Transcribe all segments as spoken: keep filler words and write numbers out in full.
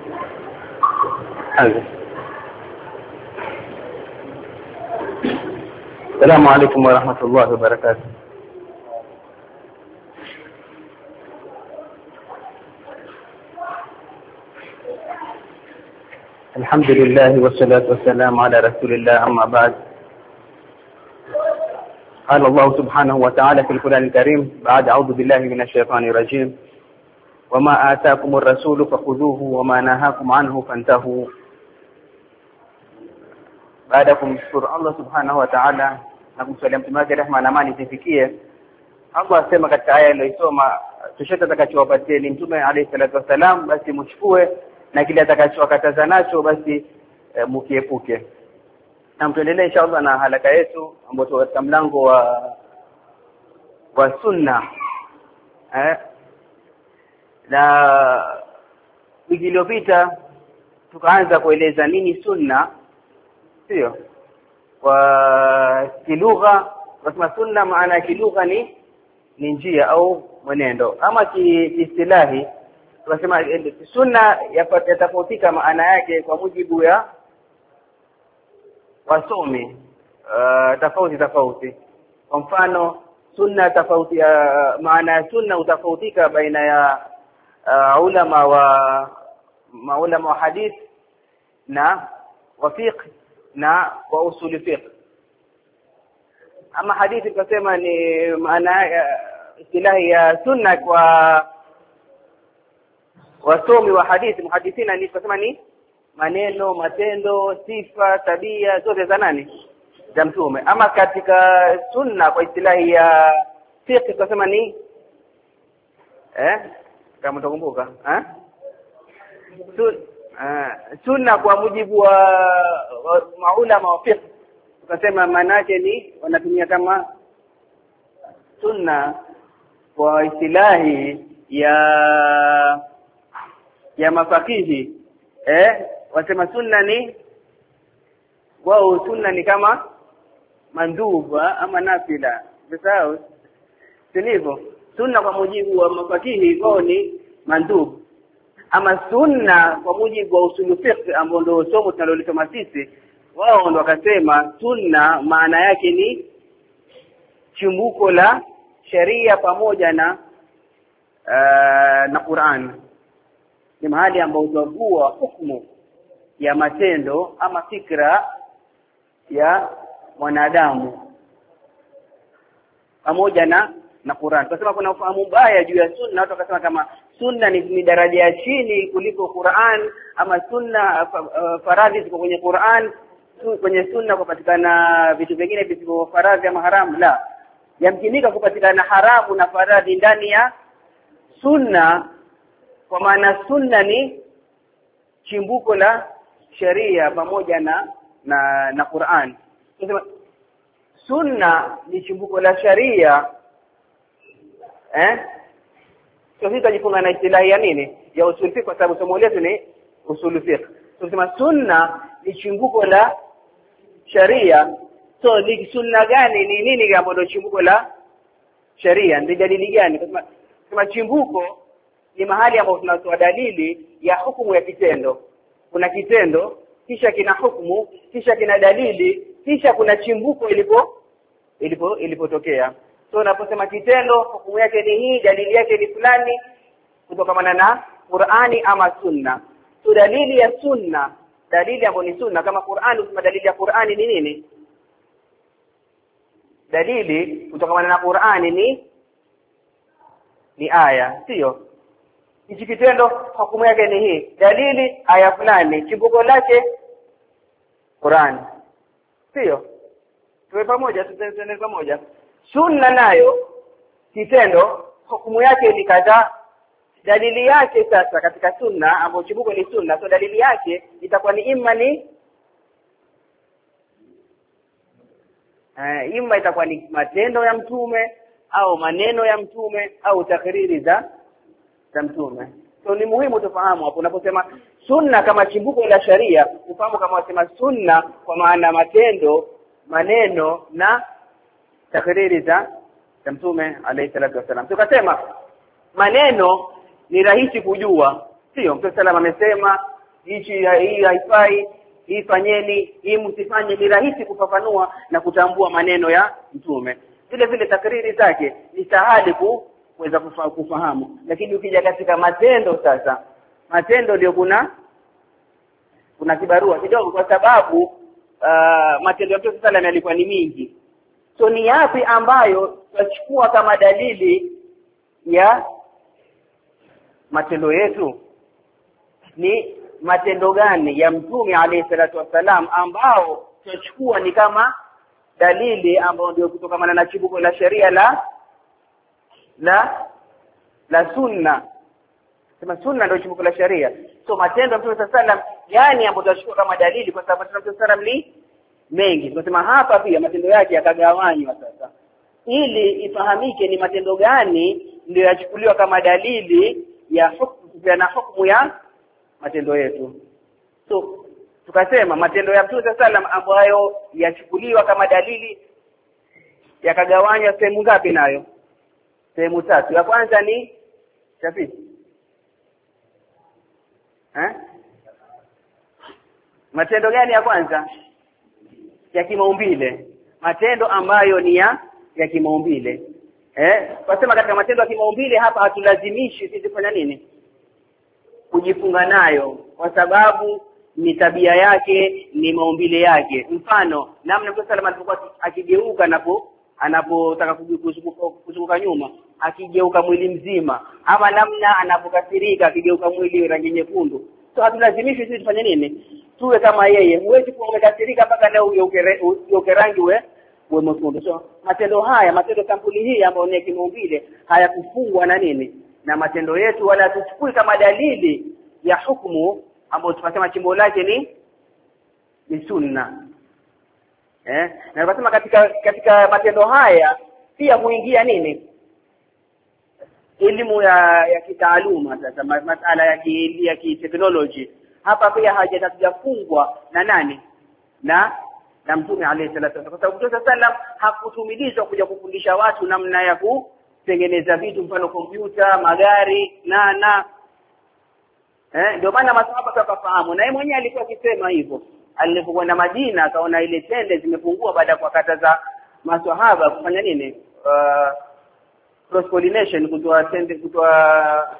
السلام عليكم ورحمة الله وبركاته. الحمد لله والصلاة والسلام على رسول الله. أما بعد، قال الله سبحانه وتعالى في القرآن الكريم بعد أعوذ بالله من الشيطان الرجيم: وما آتاكم الرسول فخذوه وما نهاكم عنه فانتهوا. Baada kumshukuru Allah subhanahu wa ta'ala na kumsalia mtume wake rehema na amani zifikie, Allah asema katika aya iliyosoma, chochote atakachowapatia mtume alayhi salatu wasalam basi mchukue, na kile atakachowakataza nacho basi e, mkiepuke. Na tuendelee inshallah na halaka yetu ambayo katika mlango wa wa sunna. Eh na wiki iliyopita tukaanza kueleza nini sunna, sio? Kwa kilugha tunasema sunna, maana ya kilugha ni ni njia au mwenendo. Ama kiistilahi tunasema sunna yatafautika maana yake kwa mujibu ya wasomi uh, tofauti tofauti. Kwa mfano sunna tofauti uh, maana ya sunna utafautika baina ya uh, ulama wa maulama wa hadith na wa fiqh na wa usul fiqh. Ama hadithi tunasema ni maana uh, istilahi ya sunna kwa wasomi wa hadithi, muhadithina ni tunasema ni maneno, matendo, sifa, tabia zote za nani? Za mtume. Ama katika sunna kwa istilahi ya fiqh tunasema ni eh kama utakumbuka eh Sun, uh, sunna kwa mujibu wa, wa maulama wa fiqh tunasema maana yake ni wanatumia kama sunna kwa istilahi ya ya mafakihi eh wasema sunna ni wao sunna ni kama manduba ama nafila. Sawa? Sivyo? Sunna kwa mujibu wa mafakihi wao ni mandub. Ama sunna kwa mujibu wa usulu fiqh ambao ndio somo tunalolisoma sisi, wao ndio wakasema sunna maana yake ni chimbuko la sheria pamoja na uh, na Qur'an. Ni mahali ambapo utavua hukumu ya matendo ama fikra ya mwanadamu pamoja na na Qur'an. Tunasema kuna ufahamu mbaya juu ya sunna, watu wakasema kama sunna ni, ni daraja ya chini kuliko Qur'an, ama sunna uh, faradhi ziko kwenye Qur'an, kwenye sunna kupatikana vitu vingine visivyo faradhi ama haramu. La, yamkinika kupatikana haramu na faradhi ndani ya sunna, kwa maana sunna ni chimbuko la sheria pamoja na na, na Qur'an. Tunasema sunna ni chimbuko la sheria eh sio hita jifunga na istilahi ya nini ya usul fiqh, kwa sababu somo letu ni usul fiqh. Tunasema sunna ni chimbuko la sharia. So ni sunna gani, ni nini ambacho chimbuko la sharia? Ni dalili gani? Tunasema kama chimbuko ni mahali ambapo tunatoa dalili ya hukumu ya kitendo. Kuna kitendo kisha kina hukumu kisha kina dalili kisha kuna chimbuko ilipo ilipo ilipotokea. So unaposema kitendo hukumu yake ni hii, dalili yake ni fulani, kutokana na Qur'ani ama sunna. So dalili ya sunna, dalili ambayo ni sunna kama Qur'ani, usema dalili ya Qur'ani ni nini? Dalili kutokana na Qur'ani ni ni aya, sio? Hichi kitendo hukumu yake ni hii, dalili aya fulani, chimbuko lake Qur'an, sio? Tuwe pamoja, tutende pamoja. Sunna nayo kitendo hukumu yake ni kadhaa, dalili yake sasa katika sunna ambapo chimbuko ni sunna, so dalili yake itakuwa ni imma ni eh imma itakuwa ni matendo ya mtume au maneno ya mtume au takriri za za mtume. So ni muhimu tufahamu hapo unaposema sunna kama chimbuko la sharia, ufahamu kama wasema sunna kwa maana matendo, maneno na takriri za za mtume alayhi salatu wasallam. Tukasema maneno ni rahisi kujua, sio? Mtume sallam amesema hichi hii haifai, hii fanyeni, hii msifanye. Ni rahisi kufafanua na kutambua maneno ya mtume. Vile vile takriri zake ni sahali kuweza kufahamu. Lakini ukija katika matendo sasa, matendo ndio kuna kuna kibarua kidogo, kwa sababu uh, matendo ya Mtume sallallahu yalikuwa ni mingi. So ni yapi ambayo tutachukua kama dalili ya matendo yetu? Ni matendo gani ya Mtume alayhi salatu wasalam ambao tutachukua ni kama dalili ambao ndio kutokana na chimbuko la sheria la la la sunna? Sema sunna ndio chimbuko la sheria. So matendo ya Mtume sallam yani ambayo tutachukua kama dalili, kwa sababu Mtume sallam ni mengi. Tunasema hapa pia matendo yake yakagawanywa sasa, ili ifahamike ni matendo gani ndio yachukuliwa kama dalili ya hukumu na hukumu ya matendo yetu. So tukasema matendo ya Mtume sallam ambayo yachukuliwa kama dalili yakagawanywa sehemu ngapi? Nayo sehemu tatu. Ya kwanza ni chapi eh matendo gani ya kwanza? Ya kimaumbile, matendo ambayo ni ya ya kimaumbile. Eh kwa sema katika matendo ya kimaumbile hapa hatulazimishi sisi kufanya nini? Kujifunga nayo, kwa sababu ni tabia yake, ni maumbile yake. Mfano namna Mtume sallallahu alayhi wasallam akigeuka napo anapotaka kuzunguka nyuma, akigeuka mwili mzima, ama namna anapokasirika akigeuka mwili rangi nyekundu. So hatulazimishi sisi tufanye nini? Tuwe kama yeye. Huwezi kuwa umekasirika mpaka leo ugeuke rangi we we mwekundu. So matendo haya, matendo kampuni hii ambayo ni kimaumbile, hayakufungwa na nini? Na matendo yetu, wala tuchukui kama dalili ya hukumu ambayo tunasema chimbo lake ni ni sunna. Eh na tunasema katika katika matendo haya pia huingia nini? Elimu ya ya kitaaluma. Sasa masuala ya ki, ya kiteknolojia hapa pia hajatafungwa na nani? Na na Mtume alayhi salatu wasallam. Kwa sababu Mtume sallam hakutumilizwa kuja kufundisha watu namna ya kutengeneza vitu, mfano kompyuta, magari na na eh ndio maana masahaba wakafahamu, na yeye mwenyewe alikuwa akisema hivyo. Alipokuwa na Madina akaona ile tende zimepungua baada ya kuwakataza maswahaba kufanya nini? Uh, cross pollination, kutoa tende, kutoa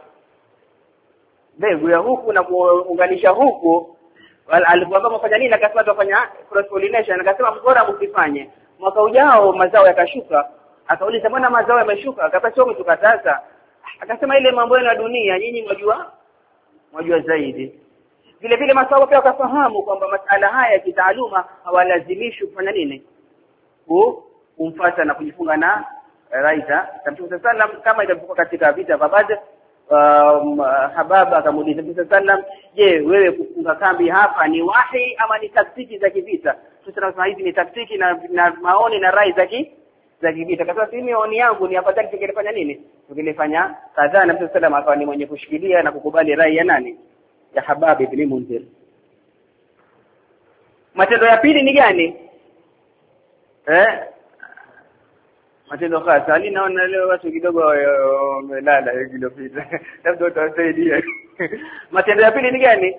mbegu ya huku na kuunganisha huku. Alipoambia mfanya nini, akasema tufanya cross pollination, akasema bora msifanye. Mwaka ujao mazao yakashuka. Akauliza mbona mazao yameshuka? Akasema sio mtukataza. Akasema ile mambo ya dunia nyinyi mnajua mnajua zaidi. Vile vile masahaba pia wakafahamu kwamba masuala haya ya kitaaluma hawalazimishi kufanya nini? Kumfuata na kujifunga na raisa. Mtume sallam kama ilivyokuwa katika vita vya Badr, um, Hababa akamuuliza Mtume sallam, je, wewe kufunga kambi hapa ni wahi ama ni taktiki za kivita? Tunasema hizi ni taktiki na, na maoni na rai za ki za kivita. Kwa sababu mimi maoni yangu ni afadhali tukilifanya nini? Tukilifanya kadhaa. Na Mtume sallam akawa ni mwenye kushikilia na kukubali rai ya nani? Ya Habab ibn Munzir. Matendo ya pili ni gani? Eh matendo hasa ali naona leo watu kidogo wamelala hiyo kilopita. Labda utasaidia. Matendo ya pili ni gani?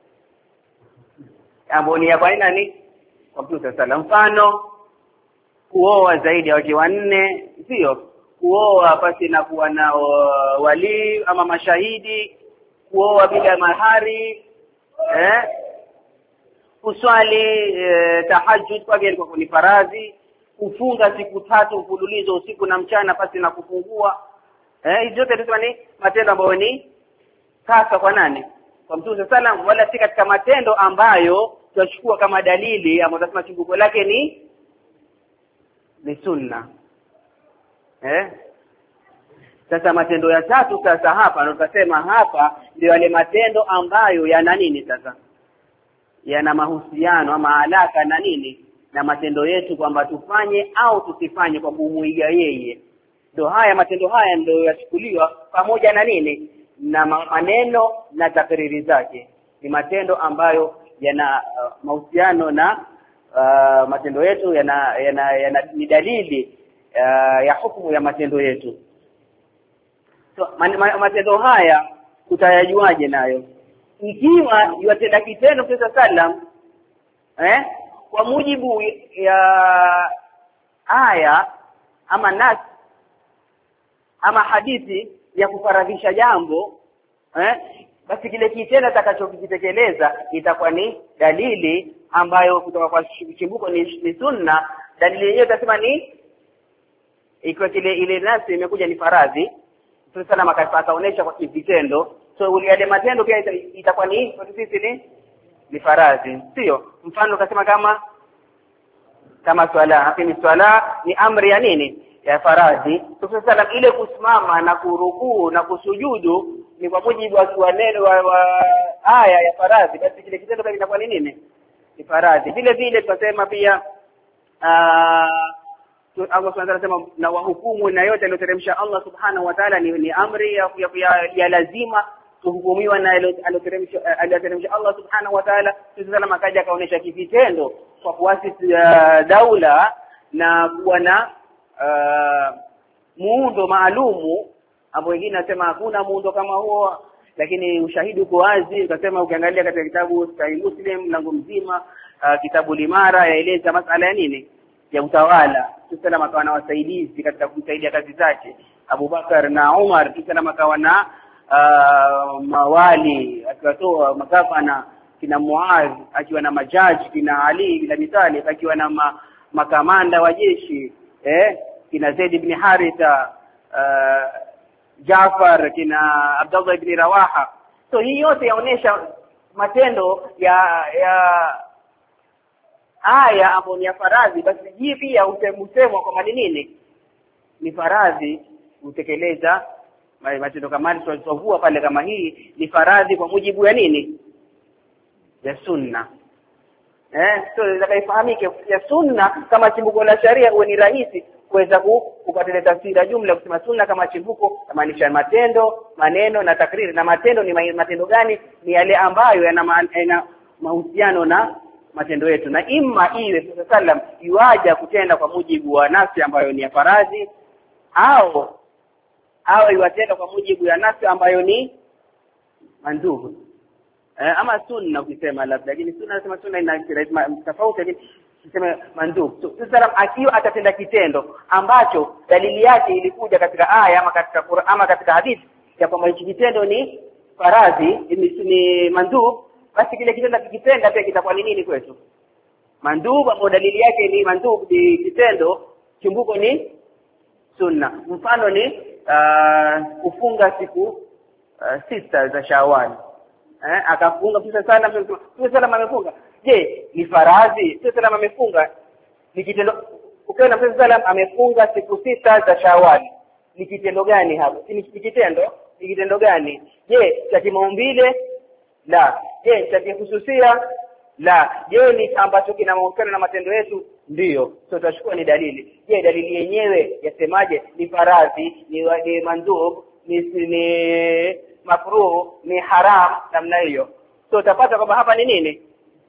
Ambapo ni ya aina ni kwa Mtume sallallahu. Mfano kuoa zaidi ya wake wanne, sio? Kuoa pasi na kuwa na wali ama mashahidi, kuoa bila mahari, eh kuswali eh, tahajjud kwa gari kwa ni faradhi, kufunga siku tatu mfululizo usiku na mchana pasi na kufungua. Eh hizo zote tunasema ni matendo ambayo ni kaka kwa nani? Kwa Mtume sallam, wala si katika matendo ambayo tutachukua kama dalili ambayo tunasema chimbuko lake ni ni sunna. Eh sasa matendo ya tatu sasa hapa ndio tutasema hapa ndio yale matendo ambayo yana nini sasa? Yana mahusiano ama alaka na nini? Na matendo yetu, kwamba tufanye au tusifanye kwa kumuiga yeye. Ndio haya matendo haya ndio yachukuliwa pamoja na nini? Na maneno na takriri zake. Ni matendo ambayo yana uh, mahusiano na uh, matendo yetu, yana, yana, yana ni dalili uh, ya hukumu ya matendo yetu. So matendo haya utayajuaje nayo? ikiwa yatenda kitendo Mtume sallam eh kwa mujibu ya aya ama nas ama hadithi ya kufaradhisha jambo eh basi kile kitendo atakachokitekeleza itakuwa ni dalili ambayo kutoka kwa chimbuko ni, ni sunna. Dalili yenyewe tasema ni ikiwa kile ile nasi imekuja ni faradhi, Mtume sallam akaonesha kwa vitendo, so yale matendo pia itakuwa ni kwa sisi ni ni faradhi, sio? Mfano ukasema kama kama swala, lakini swala ni amri ya nini? Ya faradhi. Mtume sallam ile kusimama na kurukuu na kusujudu ni kwa mujibu wa neno wa, wa aya ya faradhi, basi kile kitendo pia kinakuwa ni nini? Ni faradhi. Vile vile tunasema pia ah Allah subhanahu anasema na wahukumu na yote aliyoteremsha Allah subhanahu wa ta'ala ni, ni amri ya, ya, ya, ya lazima kuhukumiwa na aliyoteremsha aliyoteremsha Allah subhanahu wa ta'ala. Sisi sana makaja kaonesha kivitendo kwa kuasisi uh, daula na kuwa na uh, muundo maalumu ambao wengine nasema hakuna muundo kama huo, lakini ushahidi uko wazi. Ukasema ukiangalia katika kitabu Sahih Muslim mlango mzima uh, kitabu Limara yaeleza masala ya nini ya utawala. Sasa makawa na wasaidizi katika kusaidia kazi zake Abu Bakar na Umar, kisha makawa na uh, mawali akiwatoa magavana kina Muaz, akiwa na majaji kina Ali bin Abi Talib, akiwa na ma, makamanda wa jeshi eh kina Zaid ibn Haritha, uh, Jaafar, kina Abdullah ibn Rawaha. So hii yote yaonesha matendo ya ya aya ambayo ni ya faradhi, basi hii pia usemwa kwa maana nini ni faradhi utekeleza matendo kama hili tunazovua pale, kama hii ni faradhi kwa mujibu ya nini ya sunna. Eh so itakayofahamike ya sunna kama chimbuko la sharia, huwa ni rahisi kuweza kupata tafsiri jumla kusema sunna kama chimbuko maanisha matendo, maneno na takriri. Na matendo ni matendo gani? Ni yale ambayo yana mahusiano na matendo yetu, na imma iwe sallam yuaja kutenda kwa mujibu wa nafsi ambayo ni ya faradhi, au au yuatenda kwa mujibu ya nafsi ambayo ni mandubu eh, ama sunna ukisema labda, lakini sunna nasema sunna ina tofauti, lakini tuseme mandubu. So sallam akiwa atatenda kitendo ambacho dalili yake ilikuja katika aya ama katika Qur'an ama katika hadithi ya kwamba hichi kitendo ni faradhi, ni, ni mandubu, basi kile kitendo kikitenda pia kitakuwa ni nini kwetu? Mandubu, ambapo dalili yake ni mandubu ni kitendo, chimbuko ni sunna. Mfano ni uh, kufunga siku uh, sita za Shawwal. Eh akafunga Mtume sana Mtume sana amefunga. Je, ni faradhi? Mtume sana amefunga ni kitendo. Ukiona Mtume sana amefunga siku sita za Shawwal, ni kitendo gani hapo? Ni kitendo, ni kitendo gani? Je, cha kimaumbile? La. Je, cha kuhususia? La. Je, ni ambacho kina mahusiano na matendo yetu? Ndiyo. So tutachukua ni dalili. Je, dalili yenyewe yasemaje? Ni faradhi, ni, ni mandub, ni, ni makruh, ni haram, namna hiyo. So utapata kwamba hapa ni nini?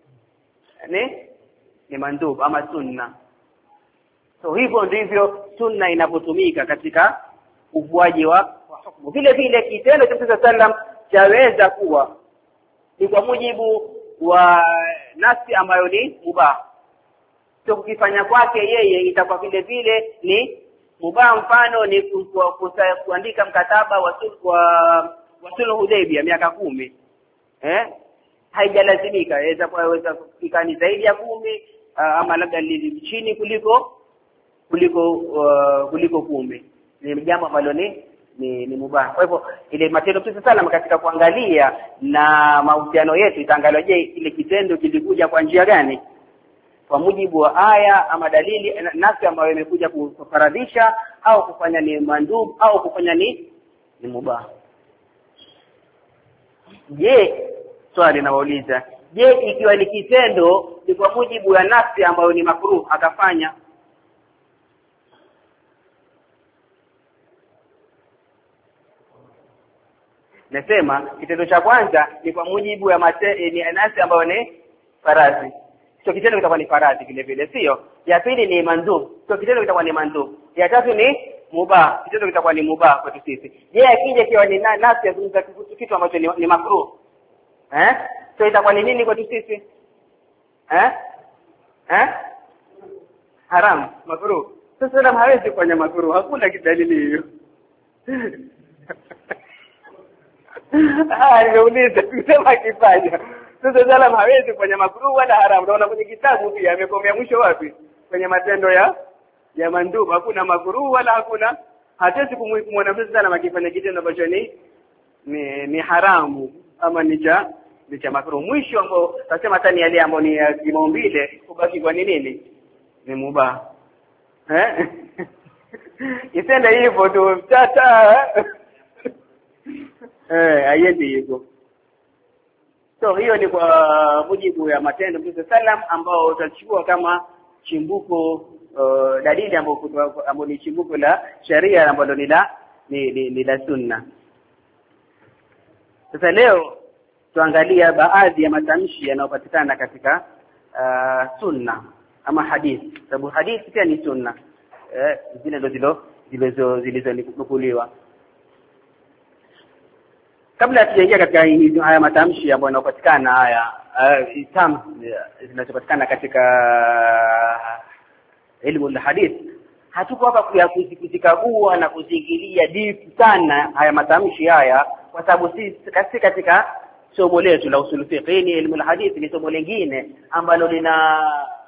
Ni ni mandub ama sunna. So hivyo ndivyo sunna inapotumika katika uvuaji wa hukumu. Vile vile kitendo cha Mtume sallam chaweza kuwa ni kwa mujibu wa nafsi ambayo ni mubah. So kukifanya kwake yeye itakuwa vile vile ni mubah. Mfano ni kuandika mkataba wa wa sulhu Hudaybiyah miaka kumi. Eh? Haijalazimika, inaweza kuweza kufika ni zaidi ya kumi ama labda ni chini kuliko kuliko uh, kuliko kumi. Ni jambo ambalo ni ni, ni mubah. Kwa hivyo ile matendo Mtume sallam katika kuangalia na mahusiano yetu itaangaliwa, je, ile kitendo kilikuja kwa njia gani? Kwa mujibu wa aya ama dalili nafsi ambayo imekuja kufaradhisha, au kufanya ni mandub, au kufanya ni ni mubah. Je, swali nawauliza, je, ikiwa ni kitendo ni kwa mujibu wa nafsi ambayo ni makruh akafanya, nasema kitendo cha kwanza ni kwa mujibu wa mate, ni nafsi ambayo ni faradhi, so kitendo kitakuwa ni faradhi vile vile, sio? Ya pili ni mandub, so kitendo kitakuwa ni mandub. Ya tatu ni mubah, kitendo kitakuwa ni mubah kwa sisi. Je, akija kiwa ni nafsi ya kitu ambacho ni, ni makruh, eh so itakuwa ni nini kwa sisi eh eh haram makruh. Sasa Salam hawezi kufanya makruh, hakuna kidalili hiyo. Ah, nimeuliza kusema kifanya. Sasa Salam hawezi kufanya makruh wala haram. Unaona kwenye kitabu pia amekomea mwisho wapi? Kwenye matendo ya ya mandubu. Hakuna makruh wala hakuna, hatuwezi kumwona Mtume Salam akifanya kitendo ambacho ni ni, ni haramu ama ni cha ni cha makruh. Mwisho ambao tutasema hata ni yale ambayo ni ya kimaumbile, kubaki kwa nini ni mubah. Eh? Isenda hivyo tu tata. Eh, haiendi hivyo. So hiyo ni kwa mujibu ya matendo Mtume Sallam ambao utachukua kama chimbuko uh, dalili ambayo ambayo ni chimbuko la sharia ambalo ni la ni, ni, ni la sunna. Sasa leo tuangalia baadhi ya matamshi yanayopatikana katika uh, sunna ama hadithi. Sababu hadithi pia ni sunna. Eh, zile ndio zilizo zilizonukuliwa. Kabla tujaingia katika hizi haya matamshi ambayo yanapatikana haya uh, tam zinazopatikana katika elimu ya hadith, hatuko hapa kuzikagua na kuzingilia deep sana haya matamshi haya, kwa sababu sisi katika somo letu la usul fiqh ni elimu ya hadith, ni somo lingine ambalo lina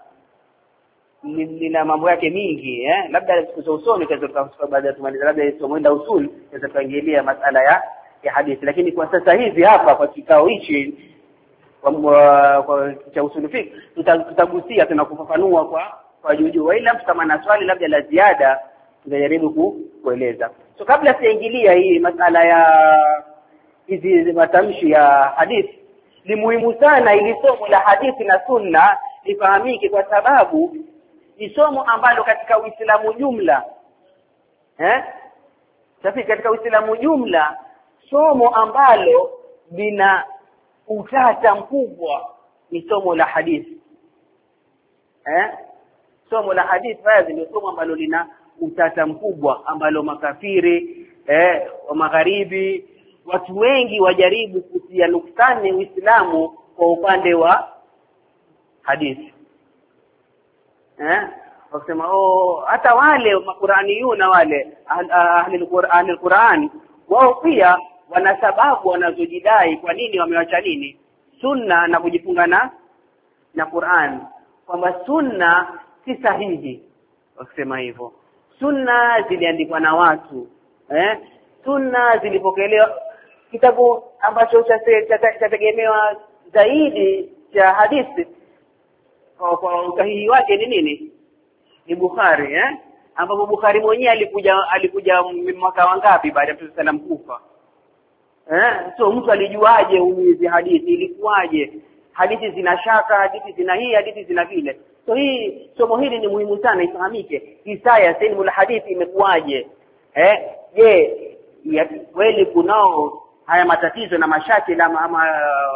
lina mambo yake mingi eh labda siku za usoni tutatoka baada ya tumaliza labda somo la usul tutaangalia masala ya ya hadithi. Lakini kwa sasa hivi hapa kwa kikao hichi kwa, kwa cha usul fiqh tutagusia tunakufafanua kwa kwa juu, ila kama na swali labda la ziada tutajaribu kueleza. So kabla sijaingilia hii masala ya hizi matamshi ya hadithi, ni muhimu sana ili somo la hadithi na sunna lifahamike, kwa sababu ni somo ambalo katika Uislamu jumla eh sasa katika Uislamu jumla somo ambalo lina utata mkubwa ni somo la hadithi. Eh somo la hadithi basi ni somo ambalo lina utata mkubwa, ambalo makafiri eh wa magharibi watu wengi wajaribu kutia nuktani Uislamu kwa upande wa hadithi. Eh wakisema oh hata wale makuraniyuna wale ahli al-Qur'an al-Qur'an wao pia wana sababu wanazojidai kwa nini wamewacha nini sunna na kujifunga na na Qur'an, kwamba sunna si sahihi. Wakisema hivyo, sunna ziliandikwa na watu eh sunna zilipokelewa, kitabu ambacho chategemewa zaidi cha hadithi kwa kwa usahihi wake ni nini? Ni Bukhari eh ambapo Bukhari mwenyewe alikuja alikuja mwaka wangapi baada ya Mtume Sallam kufa? Eh so mtu alijuaje hizi hadithi, ilikuwaje? Hadithi zina shaka, hadithi zina hii, hadithi zina vile. So hii somo hili ni muhimu sana ifahamike. Hisaya ilmu hadithi imekuwaje? Eh je, kweli kunao haya matatizo na mashaki na ama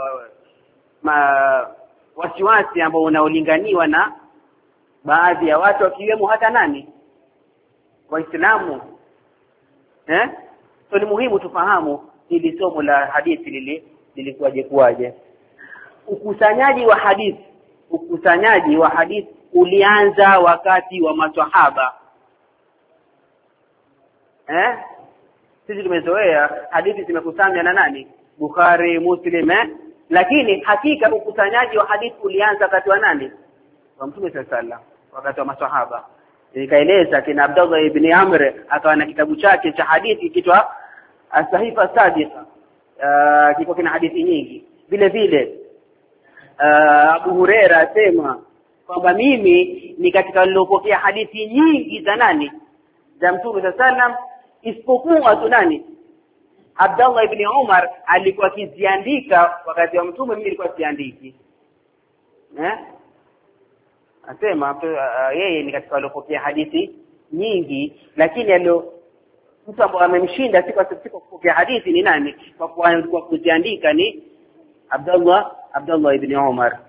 ma wasiwasi ambao unaolinganiwa na baadhi ya watu wakiwemo hata nani Waislamu eh so ni muhimu tufahamu ili somo la hadithi lili lilikuwaje kuwaje. Ukusanyaji wa hadithi ukusanyaji wa hadithi ulianza wakati wa maswahaba. Eh sisi tumezoea hadithi zimekusanywa na nani? Bukhari, Muslim eh lakini hakika ukusanyaji wa hadithi ulianza wakati wa nani? Wa Mtume sallallahu alaihi wasallam, wakati wa maswahaba. Nikaeleza kina Abdullah ibn Amr akawa na kitabu chake cha hadithi kitwa As-Sahifa Sadiqa, uh, kiko kina hadithi nyingi. Vile vile uh, Abu Huraira asema kwamba mimi ni katika nilopokea hadithi nyingi za nani? Za Mtume sallallahu alaihi wasallam, isipokuwa tu nani? Abdullah ibn Umar alikuwa akiziandika wakati wa Mtume, mimi nilikuwa siandiki. Eh? Asema uh, yeye ni katika alopokea hadithi nyingi, lakini alio mtu ambaye amemshinda si kwa siku kupokea hadithi ni nani? Kwa kwa kuziandika ni Abdullah Abdullah ibn Umar.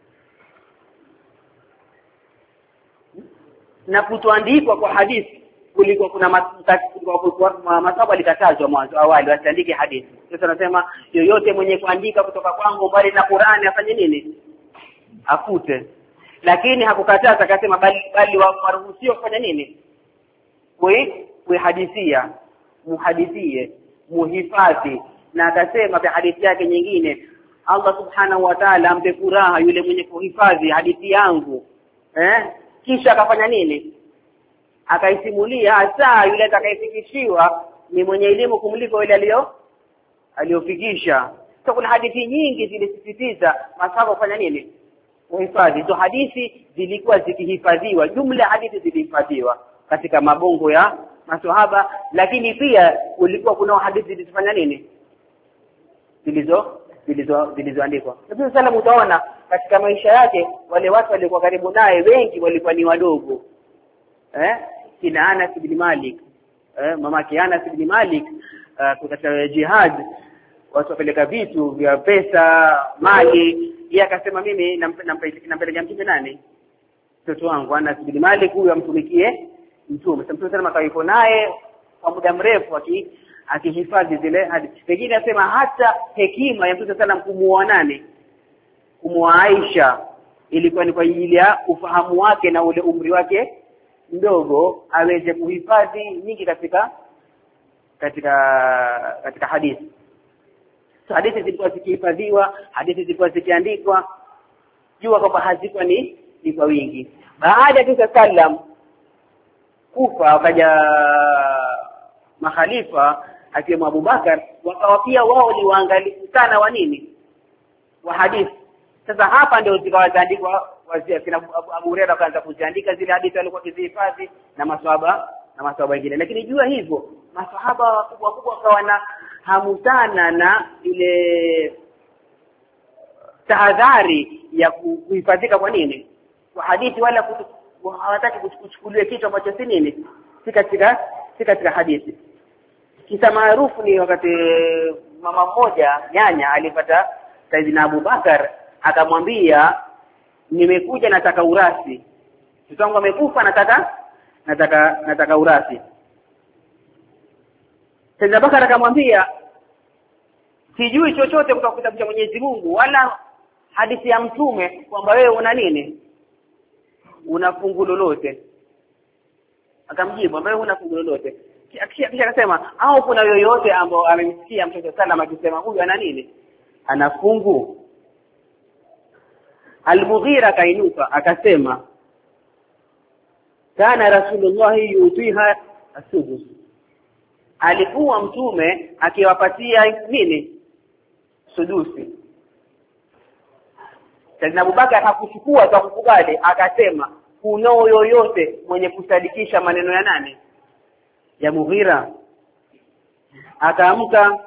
Na kutoandikwa kwa hadithi kulikuwa kuna masahaba alikatazwa mwanzo awali wasiandike hadithi. Sasa nasema yoyote mwenye kuandika kutoka kwangu mbali na Qur'ani afanye nini? Afute. Lakini hakukataza, akasema bali bali waruhusiwa kufanya nini? Kui kuhadithia, muhadithie, muhifadhi. Na akasema kwa hadithi yake nyingine, Allah subhanahu wa ta'ala ampe furaha yule mwenye kuhifadhi hadithi yangu. Eh? Kisha akafanya nini? Akaisimulia, hasa yule atakayefikishiwa ni mwenye elimu kumliko yule alio aliofikisha. So kuna hadithi nyingi zilisisitiza masahaba kufanya nini? Kuhifadhi. So hadithi zilikuwa zikihifadhiwa, jumla hadithi zilihifadhiwa katika mabongo ya maswahaba, lakini pia kulikuwa kuna hadithi zilizofanya nini? Zilizo zilizo zilizoandikwa. Nabii sallam utaona katika maisha yake wale watu walikuwa karibu naye wengi walikuwa ni wadogo. Eh? Kina Anas ibn Malik, eh mama Anas ibn Malik uh, katika jihad watu wapeleka vitu vya pesa, mali, yeye akasema mimi nampelekea mtume nani? Mtoto wangu Anas ibn Malik huyu amtumikie mtume. Mtume sana akaiko naye kwa muda mrefu aki akihifadhi zile hadithi. Pengine asema hata hekima ya Mtume sana kumuoa nani? Kumuoa Aisha ilikuwa ni kwa ajili ya ufahamu wake na ule umri wake mdogo aweze kuhifadhi nyingi katika katika katika hadithi. So hadithi zilikuwa zikihifadhiwa, hadithi zilikuwa zikiandikwa, jua kwamba hazikuwa ni ni kwa wingi. Baada ya Mtume sallam kufa wakaja makhalifa akiwemo Abu Bakar, wakawa pia wao ni waangalifu sana wa nini? Wa hadithi. Sasa hapa ndio zikawaandikwa wazia kina Abu Hurairah akaanza kuziandika zile hadithi alikuwa akizihifadhi na maswahaba na maswahaba wengine. Lakini jua hivyo maswahaba wakubwa wakubwa wakawa na hamu sana na ile tahadhari ya kuhifadhika kwa nini? Kwa hadithi, wala hawataki kuchukuliwa kitu ambacho si nini? Si katika si katika hadithi. Kisa maarufu ni wakati mama mmoja nyanya alipata Saidina Abu Bakar, akamwambia nimekuja nataka urasi. Mtoto wangu amekufa nataka nataka nataka urasi. Saidina Abu Bakar akamwambia sijui chochote kutoka kitabu cha Mwenyezi Mungu wala hadithi ya mtume kwamba wewe una nini? Una fungu lolote. Akamjibu wewe una fungu lolote. Kisha kisha akasema au kuna yoyote ambao amemsikia Mtume sallam akisema huyu ana nini? Ana fungu. Al-Mughira kainuka akasema kana Rasulullah yutiha as-sudus. Alikuwa mtume akiwapatia nini? Sudusi. Saidina Abubakar hakuchukua kwa kukubali, akasema kuna yoyote mwenye kusadikisha maneno ya nani? Ya Mughira. Akaamka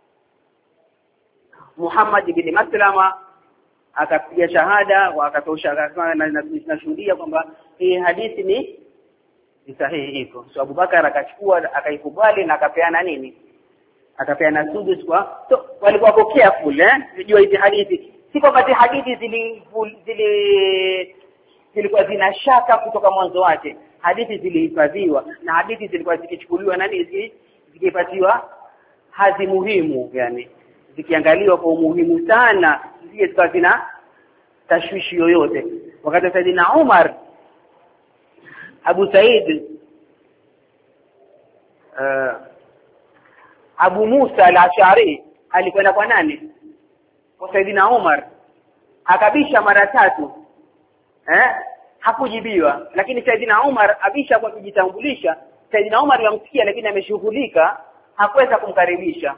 Muhammad ibn Maslama akapiga shahada wa akatosha akasema nashuhudia kwamba hii hadithi ni ni sahihi hivyo. So Abubakar akachukua akaikubali na akapeana nini? Akapeana sudus kwa so walikuwa pokea full eh unajua hizi hadithi si kwamba hizi hadithi zili zili zilikuwa zina shaka kutoka mwanzo wake. Hadithi zilihifadhiwa na hadithi zilikuwa zikichukuliwa nani hizi zikipatiwa hadhi muhimu, yani zikiangaliwa kwa umuhimu sana, zije zikawa zina tashwishi yoyote. Wakati Saidina Umar Abu Said uh, Abu Musa al-Ash'ari alikwenda kwa nani? Kwa Saidina Umar, akabisha mara tatu eh hakujibiwa. Lakini Saidina Umar abisha kwa kujitambulisha. Saidina Umar yamsikia lakini ameshughulika, hakuweza kumkaribisha.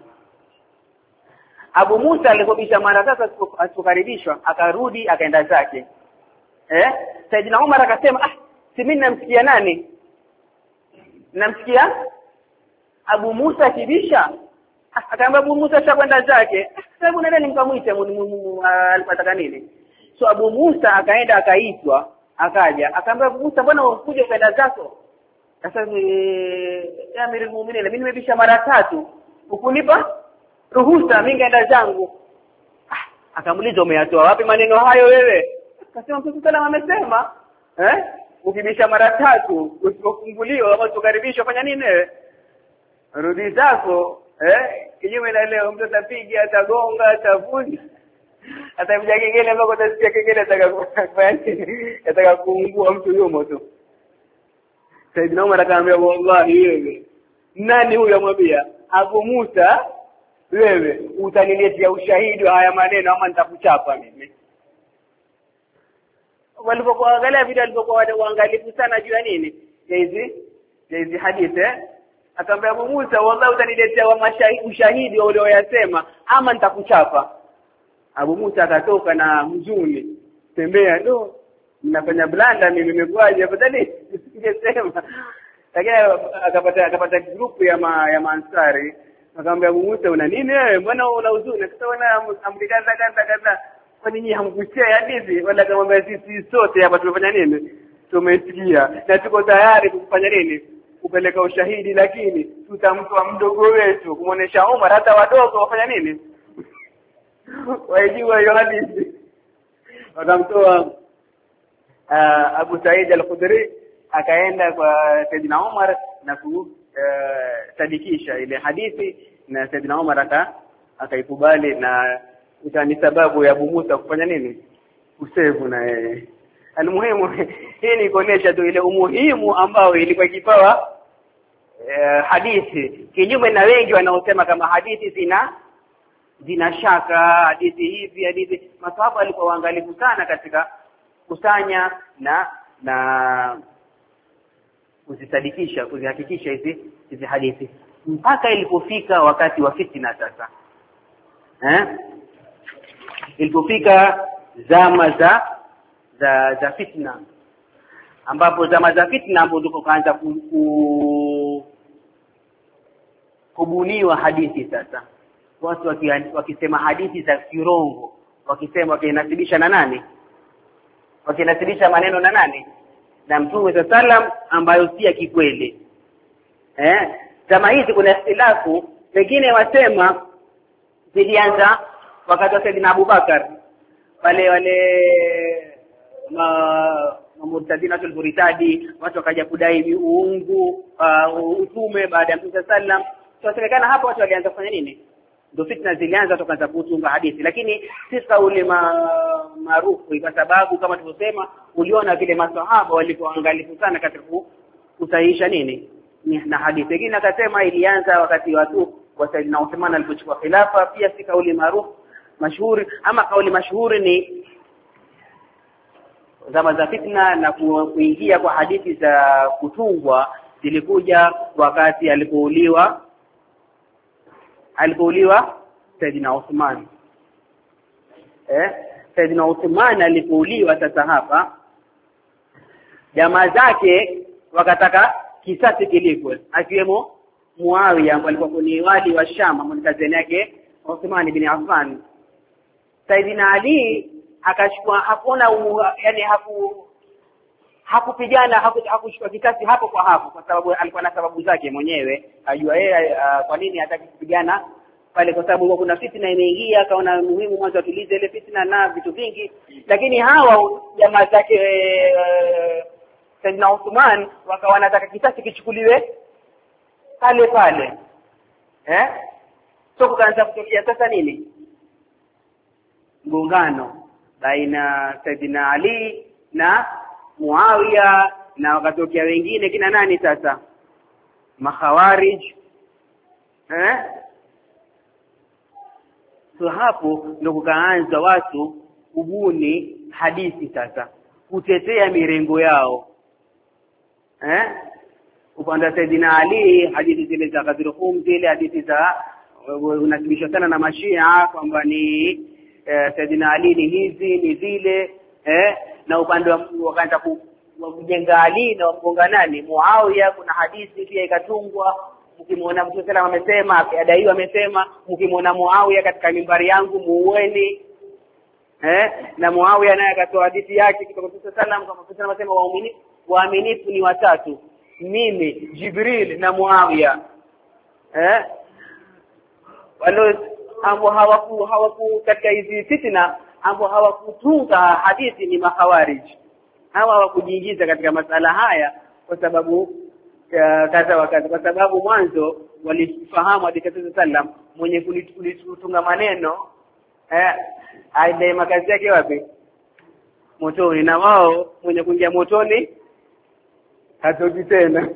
Abu Musa alipobisha mara tatu asipokaribishwa, akarudi akaenda zake. Eh? Saidina Umar akasema ah, si mimi namsikia nani? Namsikia Abu Musa kibisha. Akaambia Abu Musa shakwenda zake. Sababu nani nimkamuite alipataka nini? So Abu Musa akaenda akaitwa, akaja, akaambia Abu Musa bwana unakuja kwenda zako? Sasa ya Amirul Mu'minin mimi nimebisha mara tatu. Ukunipa ruhusa mimi ngaenda zangu. Ah, akamuliza umeyatoa wapi maneno hayo wewe? Akasema Mtume sallallahu amesema, eh? ukibisha mara tatu usipofunguliwa ama usikaribishwa fanya nini wewe? Rudi zako. Eh, kinyume na leo mtu atapiga, atagonga, atavunja. Atapiga kengele ambako utasikia kengele atakafanya ataka kuungua mtu yumo tu. Saidina Umar akamwambia wallahi wewe nani huyo amwambia Abu Musa wewe utaniletea ushahidi wa haya maneno ama nitakuchapa mimi. Walipokuangalia vile walipokuwa waangalifu sana juu ya nini hizi hizi hadithi eh? Akamwambia Abu Musa wallahi utaniletea wa ushahidi wa ule unayosema ama nitakuchapa. Abu Musa akatoka na mzuni tembea ndo ninafanya blanda mimi nimekwaje afadhali ningesema. Lakini akapata akapata group ya ma, ya Maansari akamwambia Abu Musa una nini wewe mbona una huzuni akaona amdikanda kanda kanda kwa nini hamkuchea hadithi wala akamwambia sisi sote hapa tumefanya nini tumesikia na tuko tayari kufanya nini kupeleka ushahidi lakini tutamtoa mdogo wetu kumuonesha Umar hata wadogo wafanya nini wajua hiyo hadithi. Wakamtoa uh, Abu Said al-Khudri akaenda kwa Saidina Umar na kusadikisha uh, ile hadithi na Saidina Umar aka akaikubali na itani sababu ya Abu Musa kufanya nini kusevu na yeye. Almuhimu hii ni kuonesha tu ile umuhimu ambao ilikuwa kipawa uh, hadithi kinyume na wengi wanaosema kama hadithi zina zina shaka hadithi hivi hadithi. Masahaba walikuwa waangalifu sana katika kusanya na na kuzisadikisha kuzihakikisha hizi hizi hadithi mpaka ilipofika wakati wa fitna sasa eh ilipofika zama za za za fitna ambapo zama za fitna ambapo ndipo kaanza ku, ku, kubuniwa hadithi sasa watu wakisema hadithi za kirongo wakisema wakinasibisha na nani wakinasibisha maneno na nani na Mtume sallam ambayo si ya kikweli eh kama hizi kuna ikhtilafu wengine wasema zilianza wakati wa Saidina Abu Bakar wale wale ma murtadina tulburitadi watu wakaja kudai uungu uh, utume baada ya Mtume sallam tunasemekana hapa watu walianza kufanya nini ndio fitna zilianza tokaanza kutunga hadithi lakini si kauli maarufu kwa sababu kama tulivyosema uliona vile maswahaba walipoangalifu sana katika kusahihisha nini na hadithi nyingine akasema ilianza wakati watu wa Saidina Uthman alipochukua khilafa pia si kauli maarufu mashuhuri ama kauli mashuhuri ni zama za fitna na kuingia kwa hadithi za kutungwa zilikuja wakati alipouliwa alipouliwa Saidina Uthman eh Saidina Uthman alipouliwa sasa hapa jamaa zake wakataka kisasi kilipwe akiwemo Muawiya ambaye alikuwa ni wali wa Sham ambaye kazini yake Uthman ibn Affan. Saidina Ali akachukua hakuna yani haku hakupigana hakuchukua kisasi hapo kwa hapo kwa sababu alikuwa na sababu zake mwenyewe ajua yeye uh, kwa nini hataki kupigana pale kwa sababu kuna fitna imeingia akaona muhimu mwanzo atulize ile fitna na vitu vingi lakini hawa jamaa zake uh, Saidina Uthman wakawa wanataka kisasi kichukuliwe pale pale eh so kuanza kutokea sasa nini mgongano baina Saidina Ali na Muawiya na wakatokea wengine kina nani sasa makhawarij eh so hapo ndio kukaanza watu kubuni hadithi sasa kutetea mirengo yao eh upande wa Saidina Ali hadithi zile za Qadruhum zile hadithi za unasibishwa sana na Mashia kwamba ni eh, Saidina Ali ni hizi ni zile eh na upande wa wakaanza kujenga Ali na kugonga nani Muawiya kuna hadithi pia ikatungwa mkimwona Mtume sallam amesema adaiwa amesema mkimwona Muawiya katika mimbari yangu muueni eh na Muawiya naye akatoa hadithi yake kutoka kwa Mtume sallam kama Mtume sallam anasema waamini waaminifu ni watatu mimi Jibril na Muawiya eh wale ambao hawaku hawaku katika hizi fitna ambao hawakutunga hadithi ni makhawarij hawa hawakujiingiza katika masala haya kwa sababu kadha wa kadha, kwa sababu mwanzo walifahamu hadithi sallam mwenye kulitunga maneno eh aende makazi yake wapi? Motoni. Na wao mwenye kuingia motoni hatoki tena.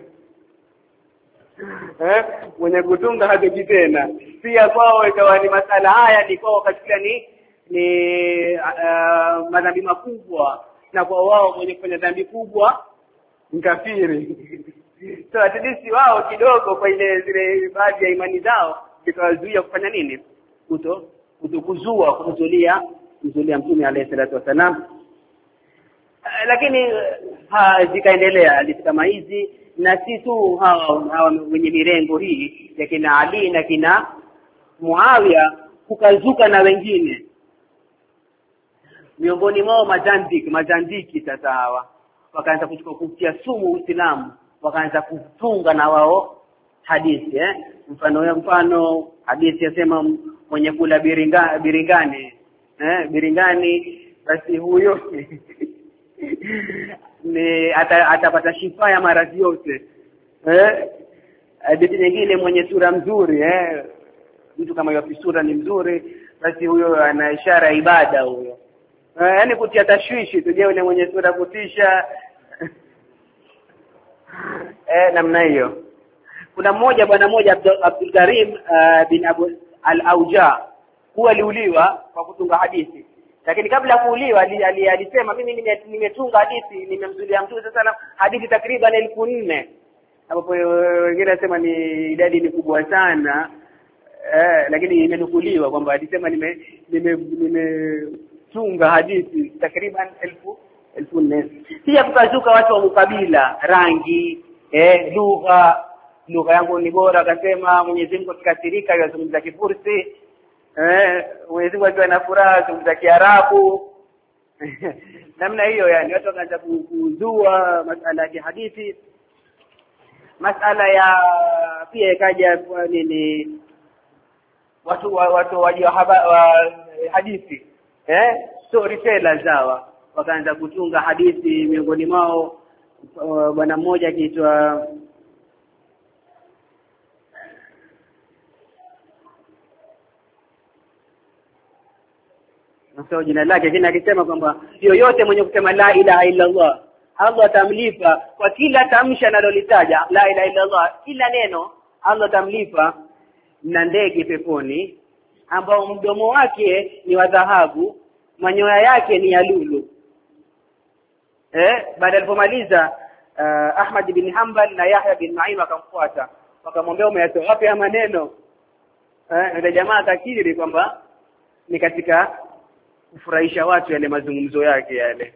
Eh mwenye kutunga hatoki tena. Pia kwao ikawa ni masala haya ni kwao katika ni ni uh, madhambi makubwa, na kwa wao mwenye kufanya dhambi kubwa mkafiri. So at least wao kidogo kwa ile zile baadhi ya imani zao zikawazuia kufanya nini? Kuto kutokuzua kumzulia kumzulia Mtume alayhi salatu wasalam. Uh, lakini ha zikaendelea hadithi kama hizi, na si tu hawa hawa wenye mirengo hii ya kina Ali na kina Muawiya, kukazuka na wengine miongoni mwao majandiki majandiki sasa hawa wakaanza kuchukua kutia sumu Uislamu, wakaanza kutunga na wao hadithi eh mfano ya mfano hadithi yasema mwenye kula biringa, biringani eh biringani basi huyo ni ata, atapata shifa ya maradhi yote. Eh hadithi nyingine mwenye sura mzuri eh mtu kama hiyo sura ni mzuri basi huyo ana ishara ya ibada huyo. Uh, yaani kutia tashwishi tuje yule mwenye sura kutisha eh namna hiyo. Kuna mmoja bwana mmoja Abdul Karim uh, bin Abu al-Auja, huwa aliuliwa kwa kutunga hadithi, lakini kabla kuuliwa alisema mimi nimetunga hadithi, nimemzulia Mtume sasa hadithi takriban elfu nne, ambapo wengine wanasema ni idadi ni kubwa sana eh lakini imenukuliwa kwamba alisema nime nime, nime tunga hadithi takriban elfu elfu nne. Pia kukazuka watu wa mkabila, rangi, eh lugha, lugha yangu ni bora, akasema Mwenyezi Mungu akikasirika yazungumza Kifursi, eh Mwenyezi Mungu akiwa na furaha yazungumza Kiarabu. Namna hiyo yani watu wakaanza kuzua masala ya hadithi. Masala ya pia ikaja nini watu watu wajua wa hadithi eh storytellers hawa wakaanza kutunga hadithi. Miongoni mwao bwana mmoja akiitwa nasao jina lake, lakini akisema kwamba yoyote mwenye kusema la ilaha illa Allah Allah atamlipa kwa kila tamsha analolitaja la ilaha illa Allah, kila neno Allah atamlipa na ndege peponi ambao mdomo wake ni wa dhahabu, manyoya yake ni ya lulu. Eh baada alipomaliza uh, Ahmad bin Hanbal na Yahya bin Ma'in wakamfuata, wakamwambia umeyatoa wapi haya maneno? Eh ndio jamaa akakiri kwamba ni katika kufurahisha watu yale mazungumzo yake yale.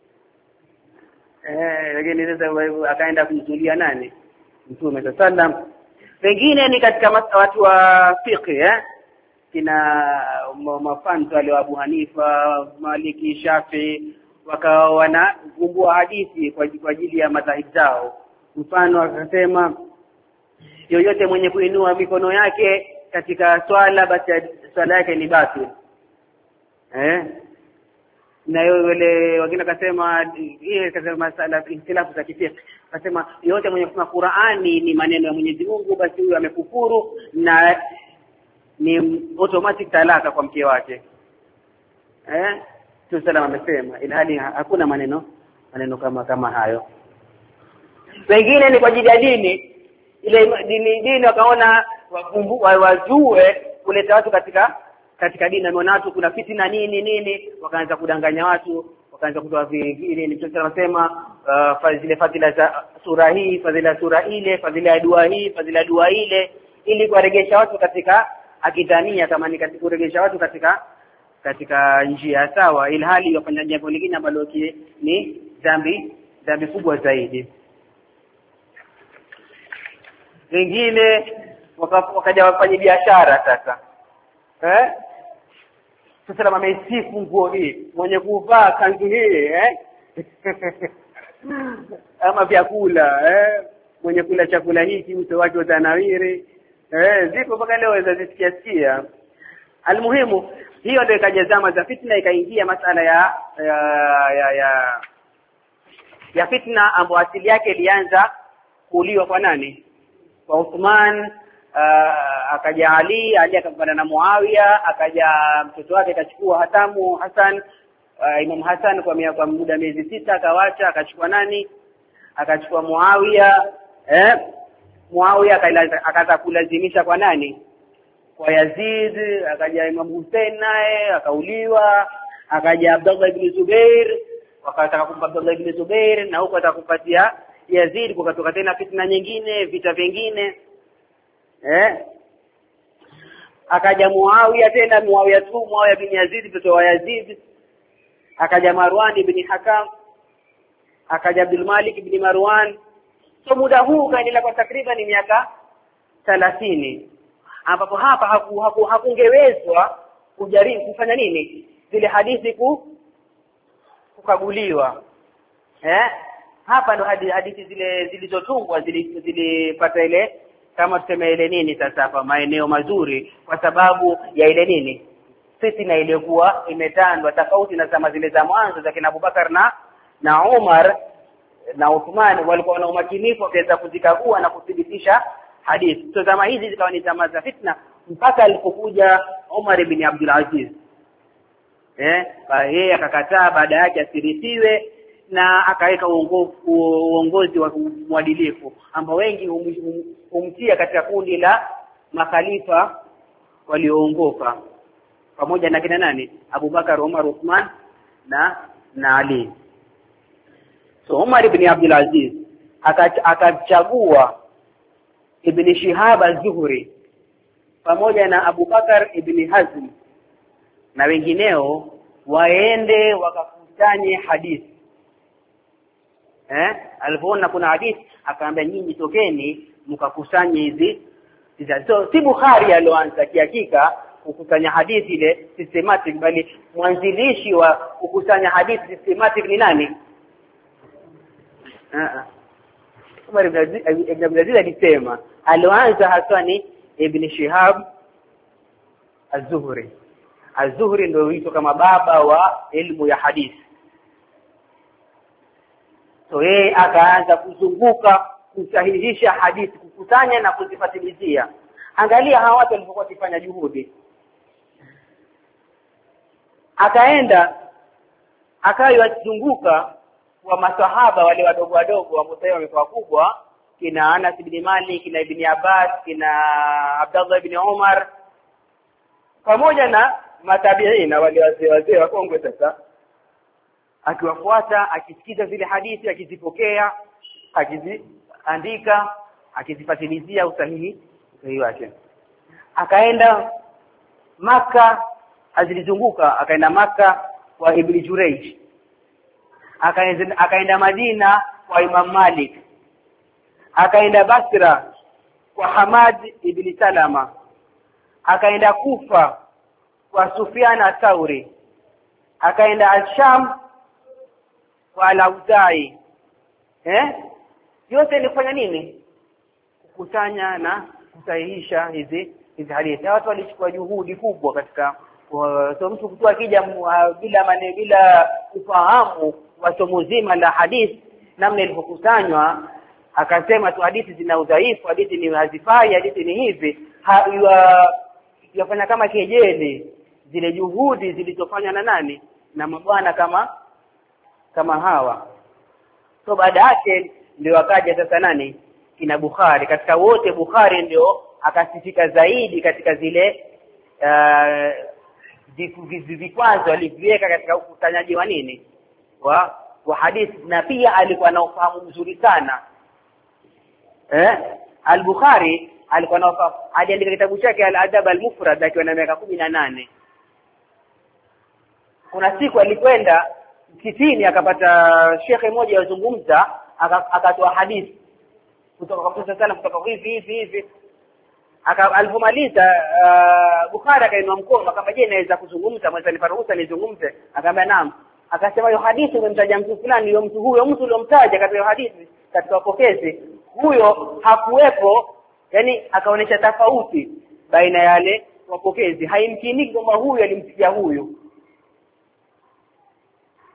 Eh lakini sasa akaenda kumzulia nani? Mtume sallam. Pengine ni katika watu wa fiqh eh kina mafanzo wale wa Abu Hanifa, Maliki, Shafi, wakawa wanagumbua hadithi kwa ajili ya madhhabu zao. Mfano akasema yoyote mwenye kuinua mikono yake katika swala basi swala yake ni batil. Eh na yule wengine akasema yeye katika masala ikhtilafu za kifiqh, akasema yote mwenye kusoma Qur'ani ni maneno ya Mwenyezi Mungu basi huyo amekufuru na ni automatic talaka kwa mke wake. Eh Tusalama amesema ilhali hakuna maneno maneno kama kama hayo. Wengine ni kwa ajili ya dini, ile dini dini wakaona wajue kuleta watu katika katika dini, na watu kuna fitina nini nini, wakaanza kudanganya watu, wakaanza kutoa vile ni Mtume anasema uh, fadhila fadhila za sura hii, fadhila sura ile, fadhila ya dua hii, fadhila dua ile, ili kuwaregesha watu katika akidhania kama ni katika kuregesha watu katika katika njia sawa, ilhali wafanya jambo lingine ambalo ni dhambi dhambi kubwa zaidi. Wengine wakaja wafanya biashara sasa. Eh? Sasa kama amesifu nguo hii, mwenye kuvaa kanzu hii eh? Ama vyakula eh? Mwenye kula chakula hiki uso wake utanawiri. Eh, zipo mpaka leo wazisikia sikia. Almuhimu hiyo ndio ikaja zama za fitna, ikaingia masala ya ya ya, ya ya fitna ambayo asili yake ilianza kuuliwa kwa nani? Kwa Uthman. Uh, akaja Ali, Ali akampanda na Muawiya, akaja mtoto wake akachukua hatamu Hassan, uh, Imam Hassan kwa miaka muda miezi sita akawacha, akachukua nani? Akachukua Muawiya. Eh Muawiya akaanza kulazimisha kwa nani? Kwa Yazid. Akaja Imam Hussein naye akauliwa, akaja Abdullah ibn Zubair, wakataka kumpa Abdullah ibn Zubair na huko atakupatia Yazid, kukatoka tena fitna nyingine, vita vingine. Eh akaja Muawiya tena, Muawiya tu Muawiya bin Yazid mtoto wa Yazid, akaja Marwan ibn Hakam, akaja Abdul Malik ibn Marwan. So muda huu kaendelea kwa takriban miaka thelathini, ambapo hapa haku, haku, hakungewezwa kujaribu kufanya nini zile hadithi ku kukaguliwa. Eh hapa ndo hadithi, hadithi zile zilizotungwa zilipata ile kama tuseme ile nini sasa hapa maeneo mazuri, kwa sababu ya ile nini fitna iliyokuwa imetandwa, tofauti na zama zile za mwanzo za kina Abubakar na na Umar na Uthman, walikuwa na umakinifu kuweza kuzikagua na kudhibitisha hadithi. So zama hizi zikawa ni zama za fitna mpaka alipokuja Umar ibn Abdul Aziz. Eh yeye akakataa baada yake asirithiwe na akaweka uongozi wa mwadilifu ambao wengi humtia katika kundi la makhalifa walioongoka pamoja na kina nani? Abubakar, Umar, Uthman na na Ali. So Umar ibn Abdul Aziz akachagua Ibn Shihab az-Zuhri pamoja na Abubakar ibn Hazm na wengineo waende wakakusanye hadithi. Eh alipoona kuna hadithi akaambia nyinyi tokeni mkakusanye hizi. So si Bukhari aloanza kihakika kukusanya hadithi ile systematic, bali mwanzilishi wa kukusanya hadithi systematic ni nani? Ah Umar ibn Abdul Aziz alisema aloanza hasa ni Ibn Shihab az-Zuhri. Az-Zuhri ndio huitwa kama baba wa elimu ya hadithi. So yeye akaanza kuzunguka kusahihisha hadithi, kukusanya na kuzifatilizia. Angalia hawa watu walipokuwa wakifanya juhudi. Akaenda akayozunguka wa masahaba wale wadogo wadogo ambao sasa wamekuwa kubwa, kina Anas ibn Malik, kina Ibn Abbas, kina Abdullah ibn Umar, pamoja na matabiina wale wazee wazee wakongwe. Sasa akiwafuata, akisikiza zile hadithi, akizipokea, akiziandika, akizifatilizia usahihi usahihi wake. Akaenda Maka, azilizunguka, akaenda Maka kwa Ibn Jurayj, akaenda akaenda Madina kwa Imam Malik, akaenda Basra kwa Hamad ibn Salama, akaenda Kufa kwa Sufyan al-Thawri, akaenda Al-Sham kwa Al-Auza'i. Eh yote ni kufanya nini? Kukusanya na kusahihisha hizi hizi hadithi. Watu walichukua juhudi kubwa katika uh, so mtu kutoa akija uh, bila mane bila kufahamu wasomo zima la hadithi namna ilivyokusanywa, akasema tu hadithi zina udhaifu, hadithi ni hazifai, hadithi ni hivi, yafanya kama kejeli zile juhudi zilizofanywa na nani? Na mabwana kama kama hawa. So baada yake ndio akaja sasa nani? Kina Bukhari. Katika wote Bukhari ndio akasifika zaidi katika zile uh, vikwazo alivyoweka katika ukusanyaji wa nini? Wa wa hadithi, na pia alikuwa na ufahamu mzuri sana. Eh Al-Bukhari alikuwa na ufahamu, aliandika kitabu chake Al-Adab Al-Mufrad akiwa na miaka kumi na nane. Kuna siku alikwenda kitini akapata shekhe mmoja yazungumza, akatoa hadithi kutoka kwa Mtume sana kutoka hivi hivi hivi. Alipomaliza uh, Bukhari akainua mkono akamwambia, je, naweza kuzungumza? Mweza nifaruhusa nizungumze? Akamwambia naam. Akasema, hiyo hadithi umemtaja mtu fulani, hiyo mtu huyo mtu uliyomtaja katika hadithi katika wapokezi huyo hakuwepo. Yani akaonesha tofauti baina yale wapokezi, haimkiniki kama huyu alimsikia huyu.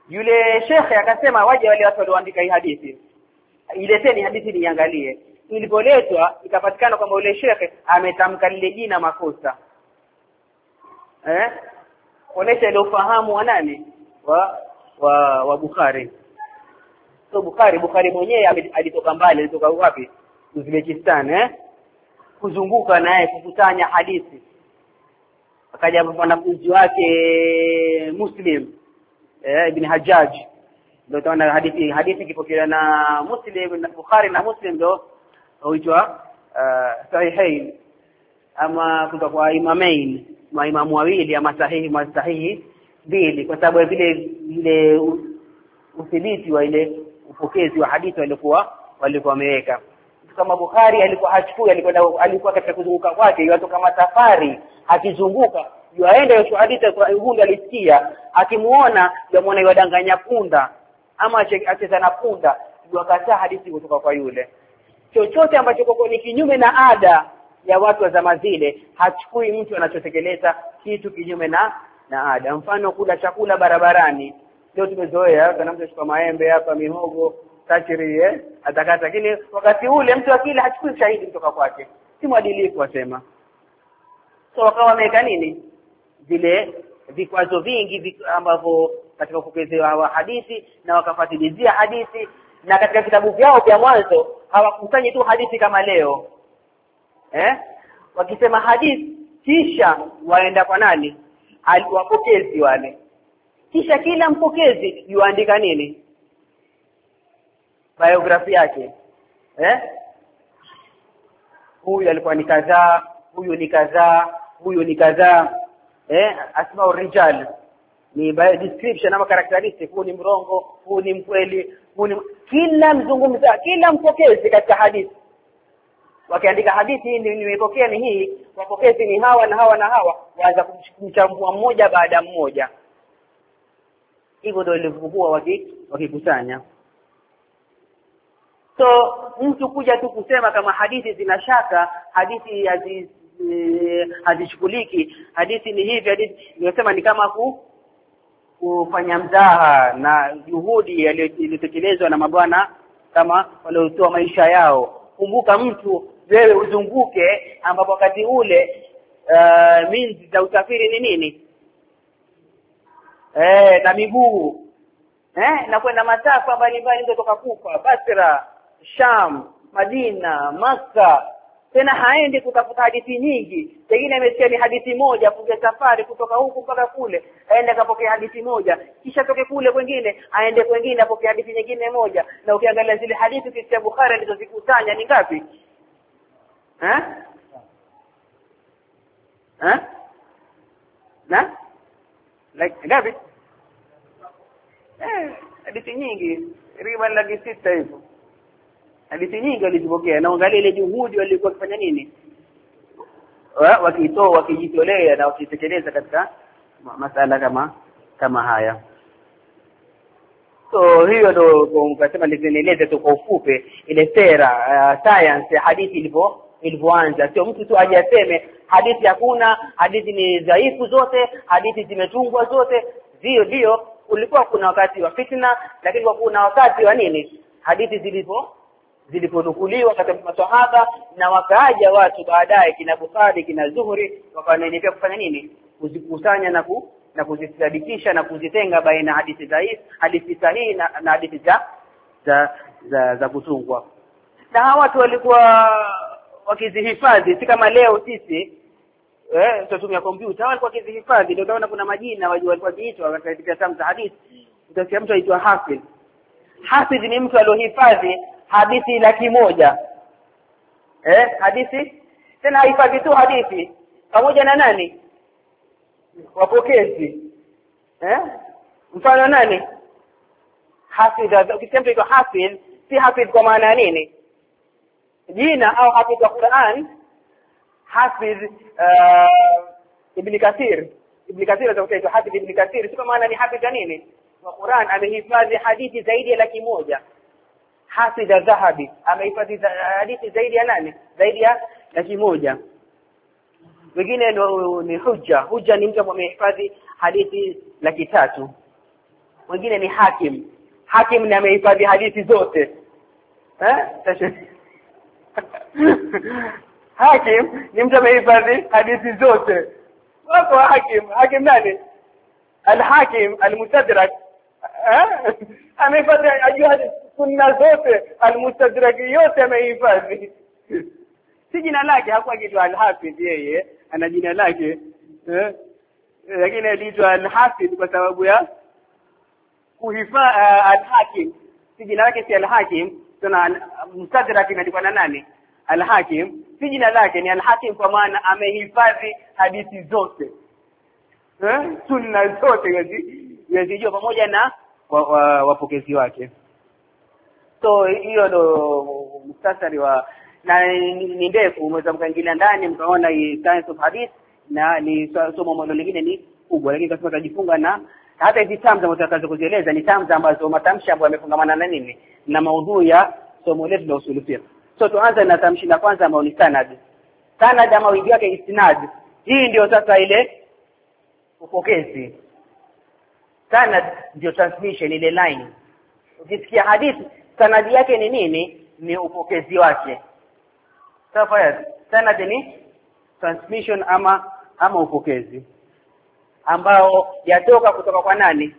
Yule shekhe akasema waje wale watu walioandika hii hadithi, ileteni hadithi niangalie. Ilipoletwa ikapatikana kwamba yule shekhe ametamka lile jina makosa. Eh? Kuonesha ile ufahamu wa nani? Wa wa, wa Bukhari. So Bukhari Bukhari mwenyewe alitoka mbali, alitoka wapi? Uzbekistan, eh? Kuzunguka naye kukusanya hadithi. Akaja mwanafunzi wake Muslim eh Ibn Hajjaj, ndio tunaona hadithi hadithi kipokea na Muslim na Bukhari na Muslim ndio huitwa uh, sahihain ama kutoka kwa imamain, maimamu wawili ama sahihi ma sahihi mbili, kwa sababu vile ile uthibiti wa ile upokezi wa hadithi walikuwa walikuwa wameweka. Kama Bukhari alikuwa hachukui, alikuwa alikuwa katika kuzunguka kwake, watu kama safari akizunguka yuaenda hiyo hadithi kwa hundi alisikia, akimuona yamuona ywadanganya punda ama acheza na punda, yuakataa hadithi kutoka kwa yule. Chochote ambacho kiko ni kinyume na ada ya watu wa zama zile, hachukui mtu anachotekeleza kitu kinyume na na ada. Mfano kula chakula barabarani, leo tumezoea kana mtu achukua maembe hapa, mihogo, kachiri eh atakata, lakini wakati ule mtu akila hachukui shahidi kutoka kwake, si mwadilifu wasema. So wakawa wameka nini zile vikwazo vingi ambavyo katika kupokezewa wa hadithi, na wakafatilizia hadithi, na katika vitabu vyao vya mwanzo hawakusanyi tu hadithi kama leo eh wakisema hadithi kisha waenda kwa nani? Wapokezi wale, kisha kila mpokezi yuandika nini? Biography yake eh huyu alikuwa ni kadhaa, huyu ni kadhaa, huyu ni kadhaa, eh asma urijal ni by description ama characteristic, huyu ni mrongo, huyu ni mkweli, huyu ni kila mzungumza, kila mpokezi katika hadithi. Wakiandika hadithi hii nimepokea ni hii, wapokezi ni hawa na hawa na hawa, waanza kumchambua mmoja baada mmoja. Hivyo ndio ilivyokuwa wakikusanya. So mtu kuja tu kusema kama hadithi zina shaka, hadithi hazi e, hazichukuliki, hadithi ni hivi, hadithi nimesema ni kama ku kufanya mzaha na juhudi iliyotekelezwa na mabwana kama waliotoa maisha yao. Kumbuka mtu wewe uzunguke, ambapo wakati ule uh, minzi za usafiri ni nini? Eh na miguu. Eh na kwenda masafa mbalimbali kutoka Kufa, Basra, Sham, Madina, Makka. Tena haendi kutafuta hadithi nyingi, pengine amesikia ni hadithi moja, kuja safari kutoka huku mpaka kule, aende akapokea hadithi moja, kisha toke kule kwingine aende kwingine apokea hadithi nyingine moja. Na ukiangalia zile hadithi za Bukhari alizozikusanya ni ngapi? Eh eh na like ngapi? Eh hadithi nyingi riba laki sita hivyo. Hadithi nyingi walizipokea, na angalia ile juhudi walikuwa wakifanya nini, wakitoa wakijitolea na wakitekeleza katika masala kama kama haya. So hiyo ndio mkasema nieleze tu kwa ufupi ile sera uh, science ya hadithi ilivyo ilivyoanza. Sio mtu tu aje aseme hadithi hakuna, hadithi ni dhaifu zote, hadithi zimetungwa zote. Ndio ndio kulikuwa kuna wakati wa fitna, lakini kwa kuna wakati wa nini hadithi zilipo ziliponukuliwa katika maswahaba, na wakaaja watu baadaye kina Bukhari kina Zuhri wakaendelea kufanya nini, kuzikusanya na ku, na kuzithibitisha na kuzitenga baina hadithi dhaifu, hadithi sahihi na, na hadithi za za za, za kutungwa. Na hawa watu walikuwa wakizihifadhi, si kama leo sisi eh tunatumia kompyuta, walikuwa wakizihifadhi. Ndio utaona kuna majina walikuwa wakiitwa katika kitabu za hadithi, utasikia mtu aitwa Hafidh. Hafidh ni mtu aliohifadhi hadithi laki moja. Eh hadithi tena hifadhi tu hadithi pamoja na nani? Wapokezi. Eh mfano nani? Hafidh. Ukisema iko hafidh, si hafidh kwa maana ya nini jina au hafidh wa Qur'an. Hafidh uh, Ibn Kathir Ibn Kathir atakuwa hafidh Ibn Kathir, si kwa maana ni hafidh nini wa Qur'an, amehifadhi hadithi zaidi ya laki moja. Hafidh Dhahabi amehifadhi hadithi zaidi ya nane zaidi ya laki moja. Wengine ni hujja hujja ni mtu amehifadhi hadithi laki tatu. wengine ni hakim. Hakim ni amehifadhi hadithi zote. Eh? Hakim ni mtu amehifadhi hadithi zote. Wako hakim, hakim nani? Al-Hakim al-Mustadrak. Eh? Amehifadhi ajua sunna zote, al-Mustadrak yote amehifadhi. Si jina lake hakuwa kitu al-Hafiz yeye, ana jina lake. Eh? Lakini aliitwa al-Hafiz kwa sababu ya kuhifadhi uh, al-Hakim. Si jina lake si al-Hakim, tuna Mustadrak imeandikwa na nani? Al-Hakim. Si jina lake ni al-Hakim kwa maana amehifadhi hadithi zote. Eh? Sunna zote hizi yazijua pamoja na wapokezi wa, wa wake. So hiyo ndo muhtasari wa na ni ndefu, umeweza mkaingilia ndani mkaona hii science of hadith na ni somo moja lingine ni kubwa, lakini kama tutajifunga na hata hizi terms ambazo tutakazo kuzieleza ni terms ambazo matamshi ambayo yamefungamana na nini na maudhui ya somo letu la usul fiqh. So tuanze na tamshi la kwanza ambalo ni sanad. Sanad ama wingi wake istinad. Hii ndio sasa ile upokezi. Sanad ndio transmission, ile line. Ukisikia hadithi sanadi yake ni nini? Ni upokezi wake. Sawa, sanad ni transmission ama ama upokezi ambao yatoka kutoka kwa nani?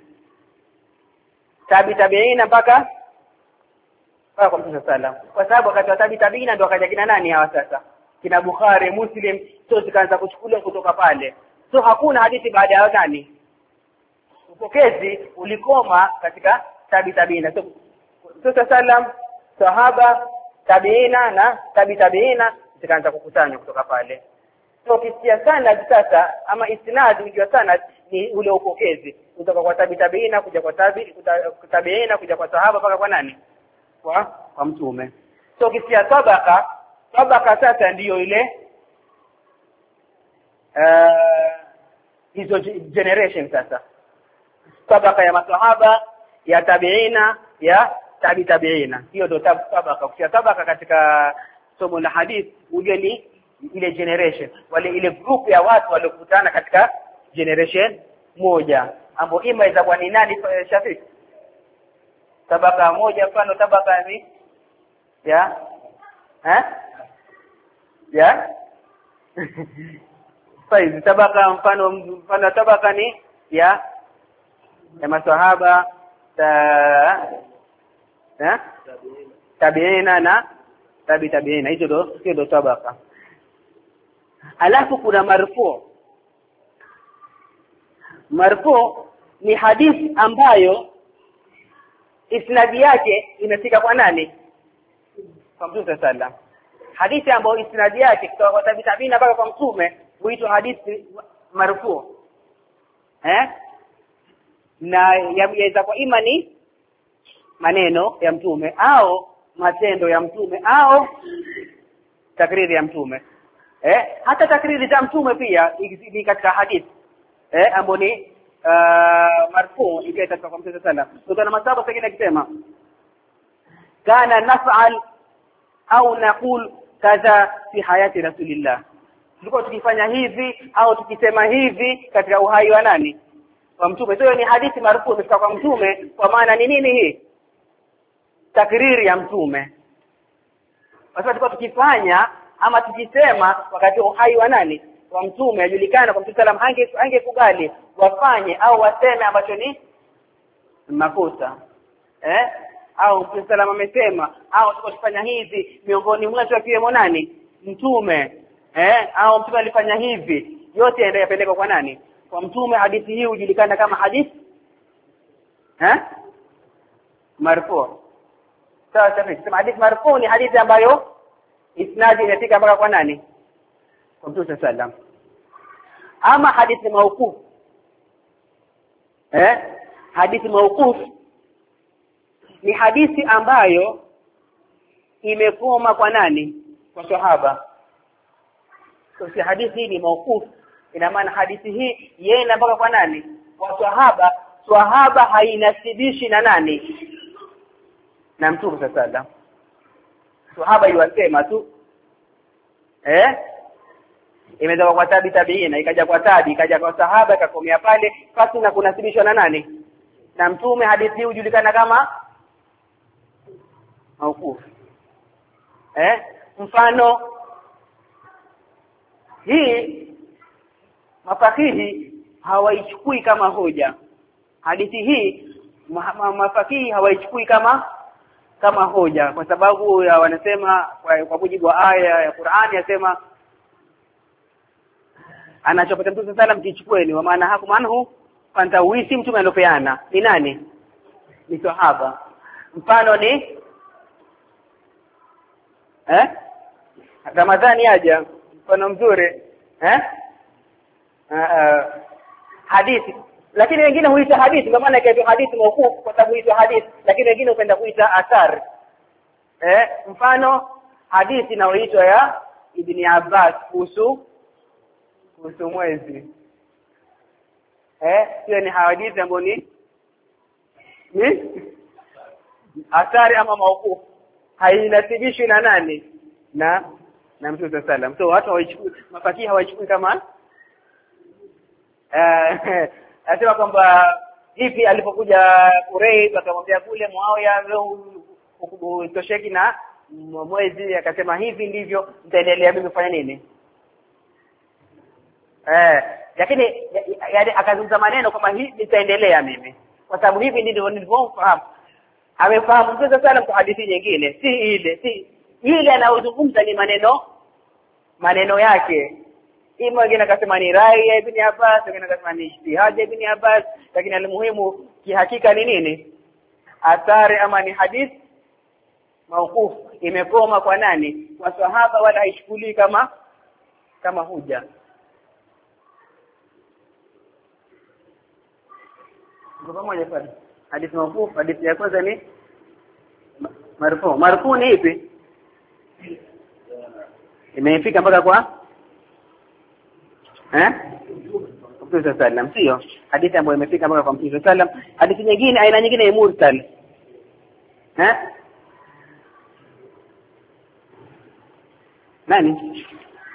Tabi tabiina mpaka mpaka kwa Mtume sallam. Kwa sababu wakati wa tabi tabiina ndio akaja kina nani hawa sasa? Kina Bukhari, Muslim, so zikaanza kuchukuliwa kutoka pale. So hakuna hadithi baada ya nani? Upokezi ulikoma katika tabi tabiina. So Mtume sallam, sahaba, tabiina na tabi tabiina zikaanza kukusanywa kutoka pale. So kisia sanad sasa ama istinad unajua sanad ni ule upokezi kutoka kwa tabi tabiina kuja kwa tabi tabiina kuja kwa sahaba mpaka kwa nani? Kwa kwa Mtume. So kisia tabaka, tabaka sasa ndiyo ile uh, hizo generation sasa. Tabaka ya masahaba, ya tabiina, ya tabi tabiina. Hiyo ndio tabaka. Kisia tabaka katika somo la hadith uje ni ile generation, wale ile group ya watu waliokutana katika generation moja ambao ima itakuwa ni nani Shafiq? Tabaka moja, mfano tabaka ni ya eh ya sasa tabaka mfano mfano tabaka ni ya ya maswahaba ta eh tabiina na tabi tabiina. Hizo ndo hizo ndo tabaka. Alafu kuna marfu. Marfu ni hadithi ambayo isnadi yake imefika kwa nani? Kwa Mtume sallam. Hadithi ambayo isnadi yake kutoka kwa tabi tabiina mpaka kwa Mtume huitwa hadithi marfu. Eh? Na yaweza kwa imani maneno ya Mtume au matendo ya Mtume au takriri ya Mtume. Eh, hata takriri za Mtume pia ni katika hadithi eh ambapo ni uh, marfu ikaita kwa Mtume sallallahu. Kuna masaba pengine akisema kana naf'al au naqul kadha fi hayati rasulillah, tulikuwa tukifanya hivi au tukisema hivi katika uhai wa nani? Wa Mtume. Hiyo ni hadithi marfu kutoka kwa Mtume. Kwa maana ni nini hii? Takriri ya Mtume. Kwa sababu tulikuwa tukifanya ama tukisema wakati uhai wa nani? Wa Mtume, ajulikana kwa Mtume sallam hange angekubali wafanye au waseme ambacho ni makosa. Eh? Au Mtume sallam amesema au tukifanya hivi miongoni mwetu akiwemo nani? Mtume. Eh? Au Mtume alifanya hivi. Yote yaende yapelekwa kwa nani? Kwa Mtume. Hadithi hii hujulikana kama hadithi eh? Marfu. Sasa sema hadithi marfu ni hadithi ambayo isnadi inafika mpaka kwa nani? Kwa Mtume sallam. Ama hadithi mauquf. Eh? Hadithi mauquf ni hadithi ambayo imekoma kwa nani? Kwa sahaba. So si hadithi hii ni mauquf, ina maana hadithi hii yeye mpaka kwa nani? Kwa sahaba. Sahaba hainasibishi na nani? Na Mtume sallam. Sahaba yuwasema tu eh imetoka kwa tabi tabiina ikaja kwa tabi ikaja kwa sahaba ikakomea pale, basi na kunasibishwa na nani? na mtume, hadithi hii hujulikana kama mauquf. Eh, mfano hii mafakihi hawaichukui kama hoja. Hadithi hii ma, ma, mafakihi hawaichukui kama kama hoja kwa sababu ya wanasema kwa, kwa mujibu wa aya ya Qur'ani yasema anachopata Mtume sallam kichukueni, wa maana haku manhu fantawisi, mtume alopeana ni nani? Ni sahaba. Mfano ni eh Ramadhani aja, mfano mzuri eh uh, uh, hadithi, lakini wengine huita hadithi kwa maana ikaitwa hadithi mauquf kwa sababu huitwa hadithi, lakini wengine hupenda kuita athar. Eh mfano hadithi inayoitwa ya Ibn Abbas kuhusu kuhusu mwezi, eh hiyo ni hadithi ambayo ni ni athari ama mauquf, hainasibishwi na nani? na na Mtume sallallahu alaihi wasallam. So watu hawaichukui, mafakihi hawaichukui kama eh anasema kwamba hivi alipokuja Quraysh akamwambia kule Muawiya utosheki na mwezi, akasema hivi ndivyo nitaendelea mimi kufanya nini? Eh lakini yaani akazungumza maneno kama hivi nitaendelea mimi kwa sababu hivi ndivyo nilivyofahamu. Amefahamu Mtume sallallahu alaihi wasallam kwa hadithi nyingine, si ile si ile anayozungumza ni maneno maneno yake. Ima wengine akasema ni rai ya Ibn Abbas, wengine akasema ni ijtihad ya Ibn Abbas, lakini alimuhimu kihakika ni nini? Athari ama ni hadith mauquf, imekoma kwa nani? Kwa sahaba, wala haishukuli kama kama huja. Kwa pamoja pale hadith mauquf, hadith ya kwanza ni marfu. Marfu ni ipi? Imefika mpaka kwa eh Mtume sallallahu alaihi wasallam, sio hadithi ambayo imefika mpaka kwa Mtume sallallahu alaihi wasallam. Hadithi nyingine, aina nyingine ni mursal. Eh nani?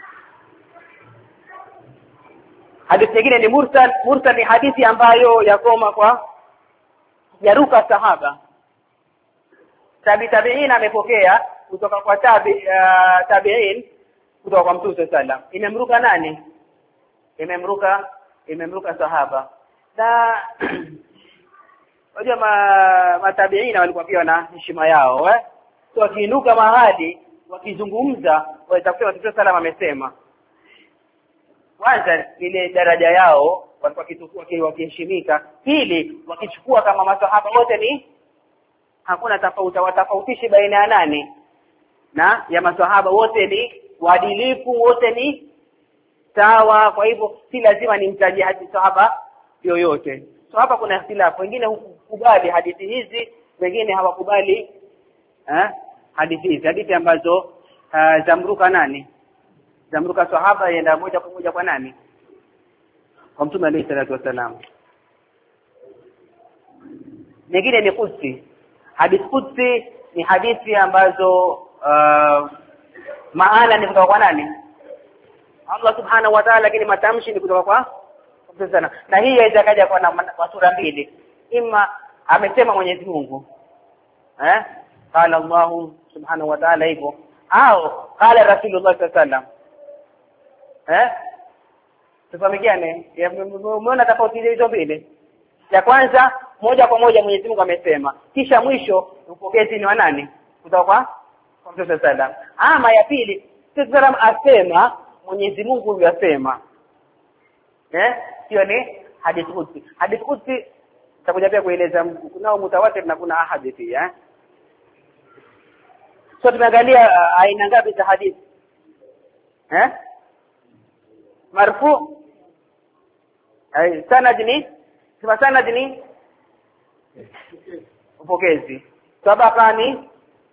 Hadithi nyingine ni mursal. Mursal ni hadithi ambayo yakoma kwa yaruka sahaba, tabi tabi'in amepokea kutoka kwa tabi uh, tabi'in kutoka kwa Mtume sallallahu alaihi wasallam. Imemruka nani? Imemruka imemruka sahaba. Na wajua ma, matabiina walikuwa pia na heshima yao, eh so wakiinuka mahali wakizungumza watakuwa Mtume sallallahu alaihi wasallam amesema. Kwanza ile daraja yao walikuwa kitukua kile wakiheshimika. Pili, wakichukua kama masahaba wote ni hakuna tofauti, watafautishi baina ya nani na ya masahaba, wote ni waadilifu, wote ni sawa. Kwa hivyo si lazima nimtaje hadithi sahaba yoyote. So hapa kuna ikhtilafu, wengine hukubali hadithi hizi, wengine hawakubali eh hadithi hizi, hadithi ambazo uh, zamruka nani? Zamruka sahaba yenda moja kwa moja kwa nani? Kwa Mtume alayhi salatu wasalam. Nyingine ni qudsi. Hadithi qudsi ni hadithi ambazo uh, maana ni kutoka kwa nani? Allah subhanahu wa ta'ala, lakini matamshi ni kutoka kwa Mtume sana. Na hii inaweza kaja kwa, kwa sura mbili. Ima amesema Mwenyezi Mungu, eh qala Allah subhanahu wa ta'ala hivyo, au qala Rasulullah sallallahu alaihi wasallam. Eh tufahamiane, umeona tofauti hizo mbili? Ya kwanza moja kwa moja Mwenyezi Mungu amesema, kisha mwisho upokezi ni wa nani? Kutoka kwa Mtume sallallahu alaihi wasallam. Ama ya pili Mtume sallallahu alaihi wasallam asema, Mwenyezi Mungu yasema. Eh hiyo ni hadithi qudsi. Hadithi qudsi tutakuja pia kueleza, kuna mutawatir na kuna ahadi pia, eh so tumeangalia uh, aina ngapi za hadithi? Eh marfu, ai sanad ni sema sanad ni upokezi, sabaka ni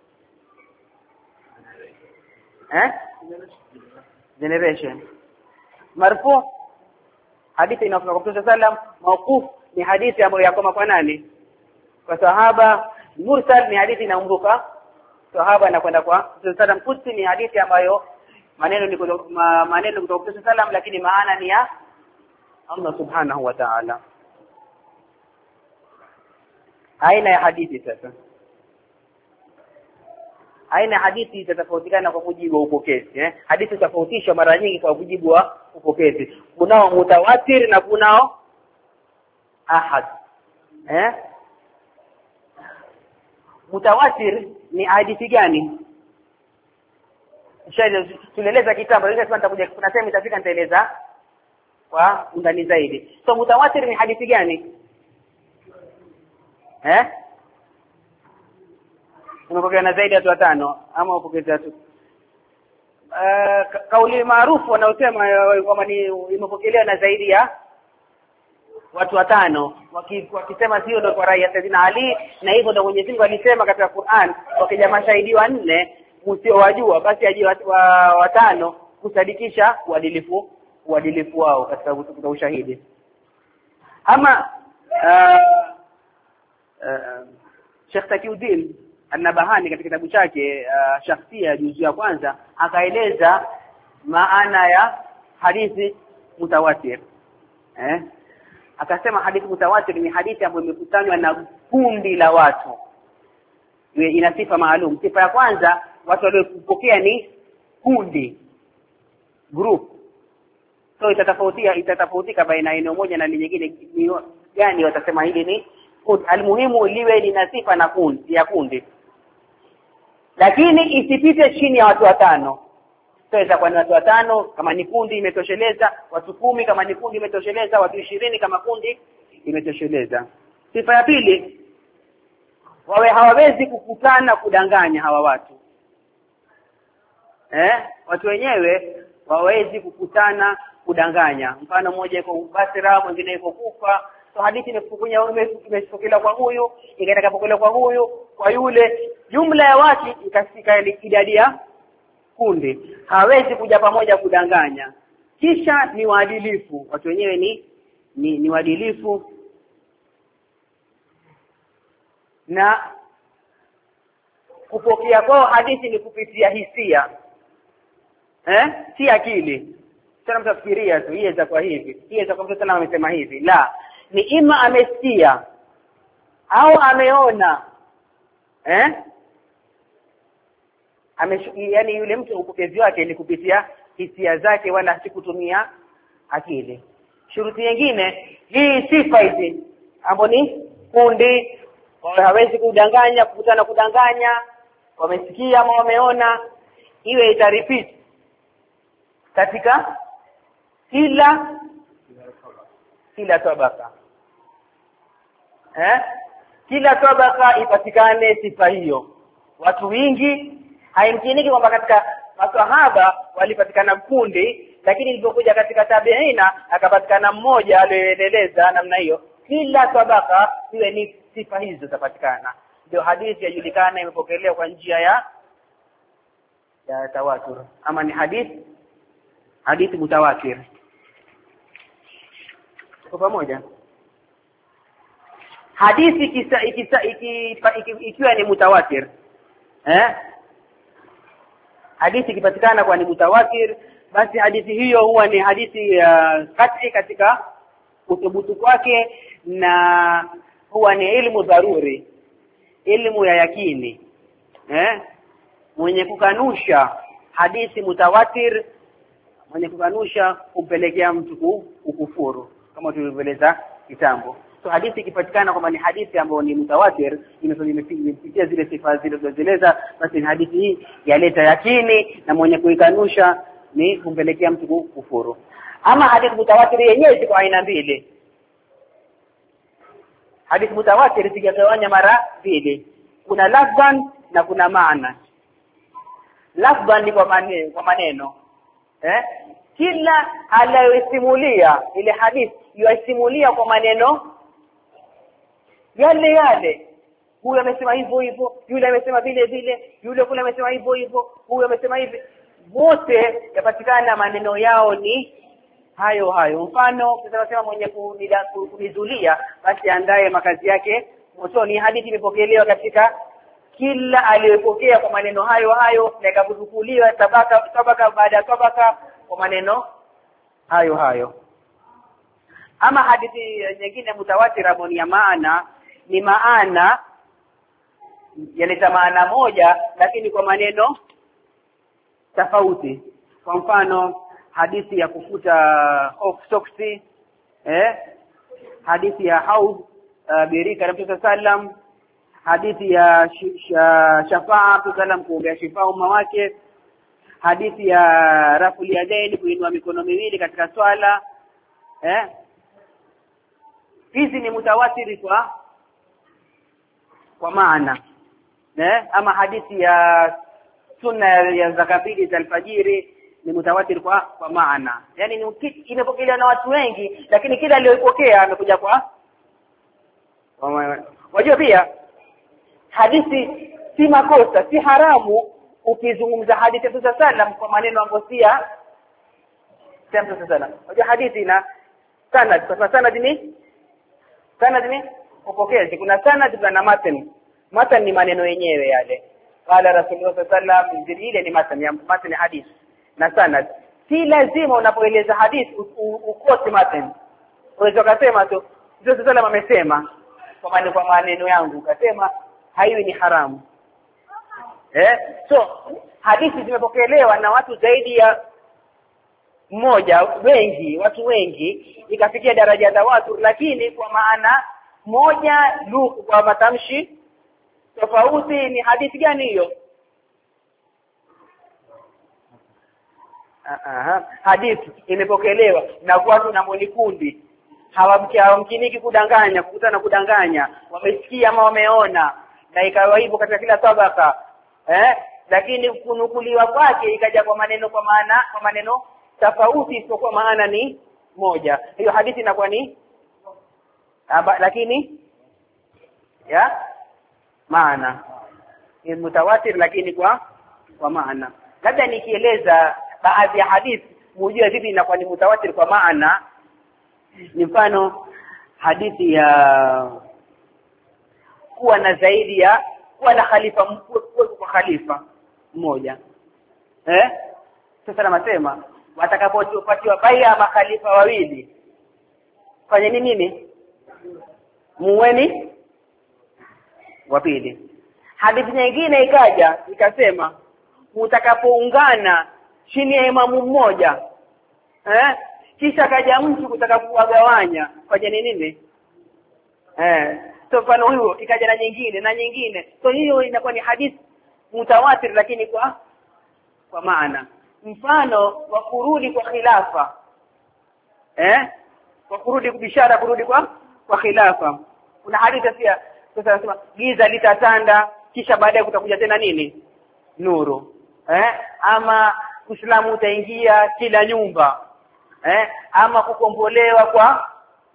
eh generation. Marfu hadithi inafuka kwa Mtume sallam. Mauquf ni hadithi ambayo yakoma kwa nani? Kwa sahaba. Mursal ni hadithi inaumruka sahaba na kwenda kwa Mtume sallam. Qudsi ni hadithi ambayo maneno ni kutoka maneno kutoka Mtume sallam, lakini maana ni ya Allah subhanahu wa ta'ala. aina ya hadithi sasa. Aina ya hadithi itatofautiana kwa mujibu wa upokezi, eh? Hadithi tofautishwa mara nyingi kwa mujibu wa upokezi. Kunao mutawatir na kunao ahad. Eh? Mutawatir ni hadithi gani? Shaykhina tunaeleza kitabu, lakini sasa nitakuja kuna sehemu itafika nitaeleza kwa undani zaidi. So mutawatir ni hadithi gani? Eh? Unapokea na zaidi ya watu watano ama upokea tu. Uh, kauli maarufu wanaosema kwamba ni imepokelewa na zaidi ya watu watano, wakisema sio ndio kwa rai ya Sayyidina Ali, na hivyo ndio Mwenyezi Mungu alisema katika Qur'an, wakija mashahidi wanne msio wajua basi aje wa watano kusadikisha uadilifu uadilifu wao katika kutoa ushahidi. Ama uh, uh, Sheikh Takiuddin An-Nabahani katika kitabu chake uh, Shakhsia juzu ya kwanza akaeleza maana ya hadithi mutawatir. Eh? Akasema hadithi mutawatir ni hadithi ambayo imekusanywa na kundi la watu. Ina sifa maalum. Sifa ya kwanza, watu waliopokea ni kundi, group. So itatofautia itatofautika baina eneo moja na lingine gani watasema hili ni kundi. Almuhimu liwe lina sifa na kundi ya kundi. Lakini isipite chini ya watu watano. Sasa kwa watu watano kama ni kundi imetosheleza, watu kumi kama ni kundi imetosheleza, watu ishirini kama kundi imetosheleza. Sifa ya pili, wawe hawawezi kukutana kudanganya hawa watu. Eh? Watu wenyewe hawawezi kukutana kudanganya. Mfano mmoja yuko Basra, mwingine yuko Kufa. So hadithi imekuja imepokelewa kwa huyu, ikaenda kupokelewa kwa huyu, kwa yule, jumla ya watu ikafika ile idadi ya kundi. Hawezi kuja pamoja kudanganya. Kisha ni waadilifu. Watu wenyewe ni ni, ni waadilifu na kupokea kwao hadithi ni kupitia hisia. Eh? Si akili. Sasa mtafikiria tu hii kwa hivi. Hii kwa mtu sana amesema hivi. La, ni ima amesikia au ameona. Eh? Ame yani yule mtu upokezi wake ni kupitia hisia zake wala si kutumia akili. Shuruti nyingine, hii sifa hizi ambapo ni kundi hawezi kudanganya, kukutana kudanganya, wamesikia ama wameona, iwe itarepeat katika kila kila tabaka. Eh? Kila tabaka ipatikane sifa hiyo. Watu wengi haimkiniki kwamba katika masahaba walipatikana kundi, lakini ilipokuja katika tabiina akapatikana mmoja aliyeeleza namna hiyo. Kila tabaka iwe ni sifa hizo zitapatikana. Ndio hadithi yajulikana imepokelewa kwa njia ya ya tawatur. Ama ni hadithi hadithi mutawatir. Kwa pamoja. Hadithi kisa ikisa ikiwa ni mutawatir. Eh? Hadithi ikipatikana kwa ni mutawatir, basi hadithi hiyo huwa ni hadithi uh, kati katika uthubutu kwake, na huwa ni ilmu dharuri, ilmu ya yakini. Eh? Mwenye kukanusha hadithi mutawatir, mwenye kukanusha kumpelekea mtu kukufuru kama tulivyoeleza kitambo. So hadithi ikipatikana kwamba ni hadithi ambayo ni mutawatir, imepitia zile sifa zile zilizoeleza, basi ni hadithi hii yaleta yakini, na mwenye kuikanusha ni kumpelekea mtu kukufuru. Ama hadithi mutawatir yenyewe ziko aina mbili. Hadithi mutawatir zigawanywa mara mbili. Kuna lafzan na kuna maana. Lafzan ni kwa maneno, kwa maneno. Eh? Kila aliyosimulia ile hadithi yuasimulia kwa maneno yale yale. Huyu amesema hivyo hivyo, yule amesema vile vile, yule kule amesema hivyo hivyo, huyu amesema hivi. Wote yapatikana maneno yao ni hayo hayo. Mfano tunasema mwenye kunizulia basi andaye makazi yake motoni. Hadithi imepokelewa katika kila aliyepokea kwa maneno hayo hayo, na ikabukuliwa tabaka tabaka baada ya tabaka kwa maneno hayo hayo. Ama hadithi nyingine mutawatir ambayo ya maana, ni maana yaleta maana moja lakini kwa maneno tofauti. Kwa mfano hadithi ya kufuta off socks, eh hadithi ya haud uh, birika na Mtume sallam, hadithi ya shafaa sallam kuombea shifaa umma wake, hadithi ya raful yadaini kuinua mikono miwili katika swala. eh hizi ni mutawatiri kwa kwa maana. eh ama hadithi ya sunna ya zakabili za alfajiri ni mutawatir kwa kwa maana, yani ni imepokelewa na watu wengi lakini kila aliyopokea amekuja kwa wajua. Pia hadithi si makosa, si haramu ukizungumza hadithi ya Mtume sallam kwa maneno ambayo si ya Mtume sallam. Wajua hadithi na sanad, kwa sanad ni sanad ni upokezi, kuna sanad na matan. Matan ni maneno yenyewe yale, qala Rasulullah sallallahu alaihi wasallam, ile ni matan ya matan hadithi. Na sanad si lazima unapoeleza hadithi ukosi matan. Unaweza kusema tu Mtume sallallahu amesema kwa maneno kwa maneno yangu, ukasema haiwi ni haramu. eh so hadithi zimepokelewa na watu zaidi ya mmoja, wengi, watu wengi, ikafikia daraja za watu, lakini kwa maana moja, lugha kwa matamshi tofauti. Ni hadithi gani hiyo? Aha, hadithi imepokelewa na watu na monikundi, hawamkiniki kudanganya, kukutana kudanganya, wamesikia ama wameona, na ikawa hivyo katika kila tabaka. eh lakini kunukuliwa kwake ikaja kwa maneno kwa maana kwa maneno tofauti, isipokuwa maana ni moja. Hiyo hadithi inakuwa ni aba, lakini ya maana ni mutawatir lakini kwa kwa maana. Labda nikieleza baadhi ya hadithi mujue vipi inakuwa ni mutawatir kwa maana. Ni mfano hadithi ya kuwa na zaidi ya kuwa na khalifa mkuu kwa khalifa mmoja. eh sasa anasema watakapopatiwa bai'a makhalifa wawili, fanye nini nini muweni wa pili. Hadithi nyingine ikaja ikasema mtakapoungana chini ya imamu mmoja, eh kisha kaja mtu kutaka kuwagawanya, fanye nini nini eh so mfano huo ikaja na nyingine na nyingine. So hiyo inakuwa ni hadithi mutawatir lakini kwa kwa maana. Mfano wa kurudi kwa khilafa, eh kwa kurudi kubishara kurudi kwa kwa khilafa, kuna hadithi pia sasa nasema giza litatanda kisha baadaye kutakuja tena nini nuru. eh ama Uislamu utaingia kila nyumba, eh ama kukombolewa kwa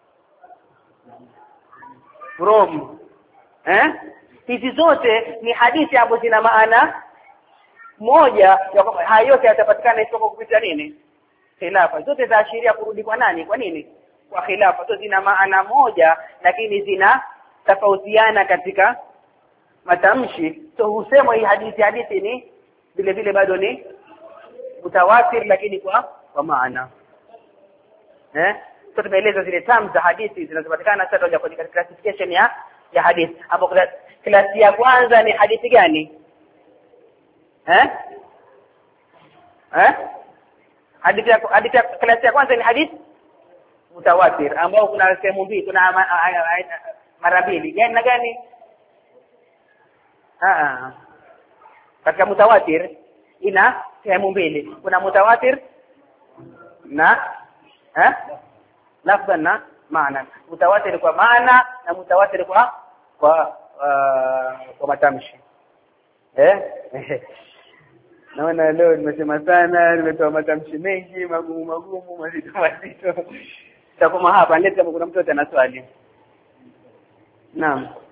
Rome. eh hizi zote ni hadithi ambazo zina maana moja, ya kwamba hayo yote yatapatikana isipokuwa kupitia nini khilafa. Zote zaashiria kurudi kwa nani? Kwa nini? Kwa khilafa. So zina maana moja lakini zina tofautiana katika matamshi. So husema hii hadithi hadithi ni vile vile bado ni mutawatir lakini kwa kwa maana. eh so tumeeleza zile terms za hadithi zinazopatikana sasa ndio katika classification ya ya hadithi. Hapo klasi ya kwanza ni hadithi gani? eh eh hadithi ya hadithi klasi ya kwanza ni hadithi mutawatir, ambao kuna sehemu mbili, kuna mara mbili. Gani na gani? ah katika mutawatir ina sehemu mbili, kuna mutawatir na eh lafdhan na maana. Mutawatir kwa maana na mutawatir kwa kwa uh, kwa matamshi. eh naona leo nimesema sana, nimetoa matamshi mengi magumu magumu mazito mazito. Takoma hapa leta kuna mtu ana swali. Naam.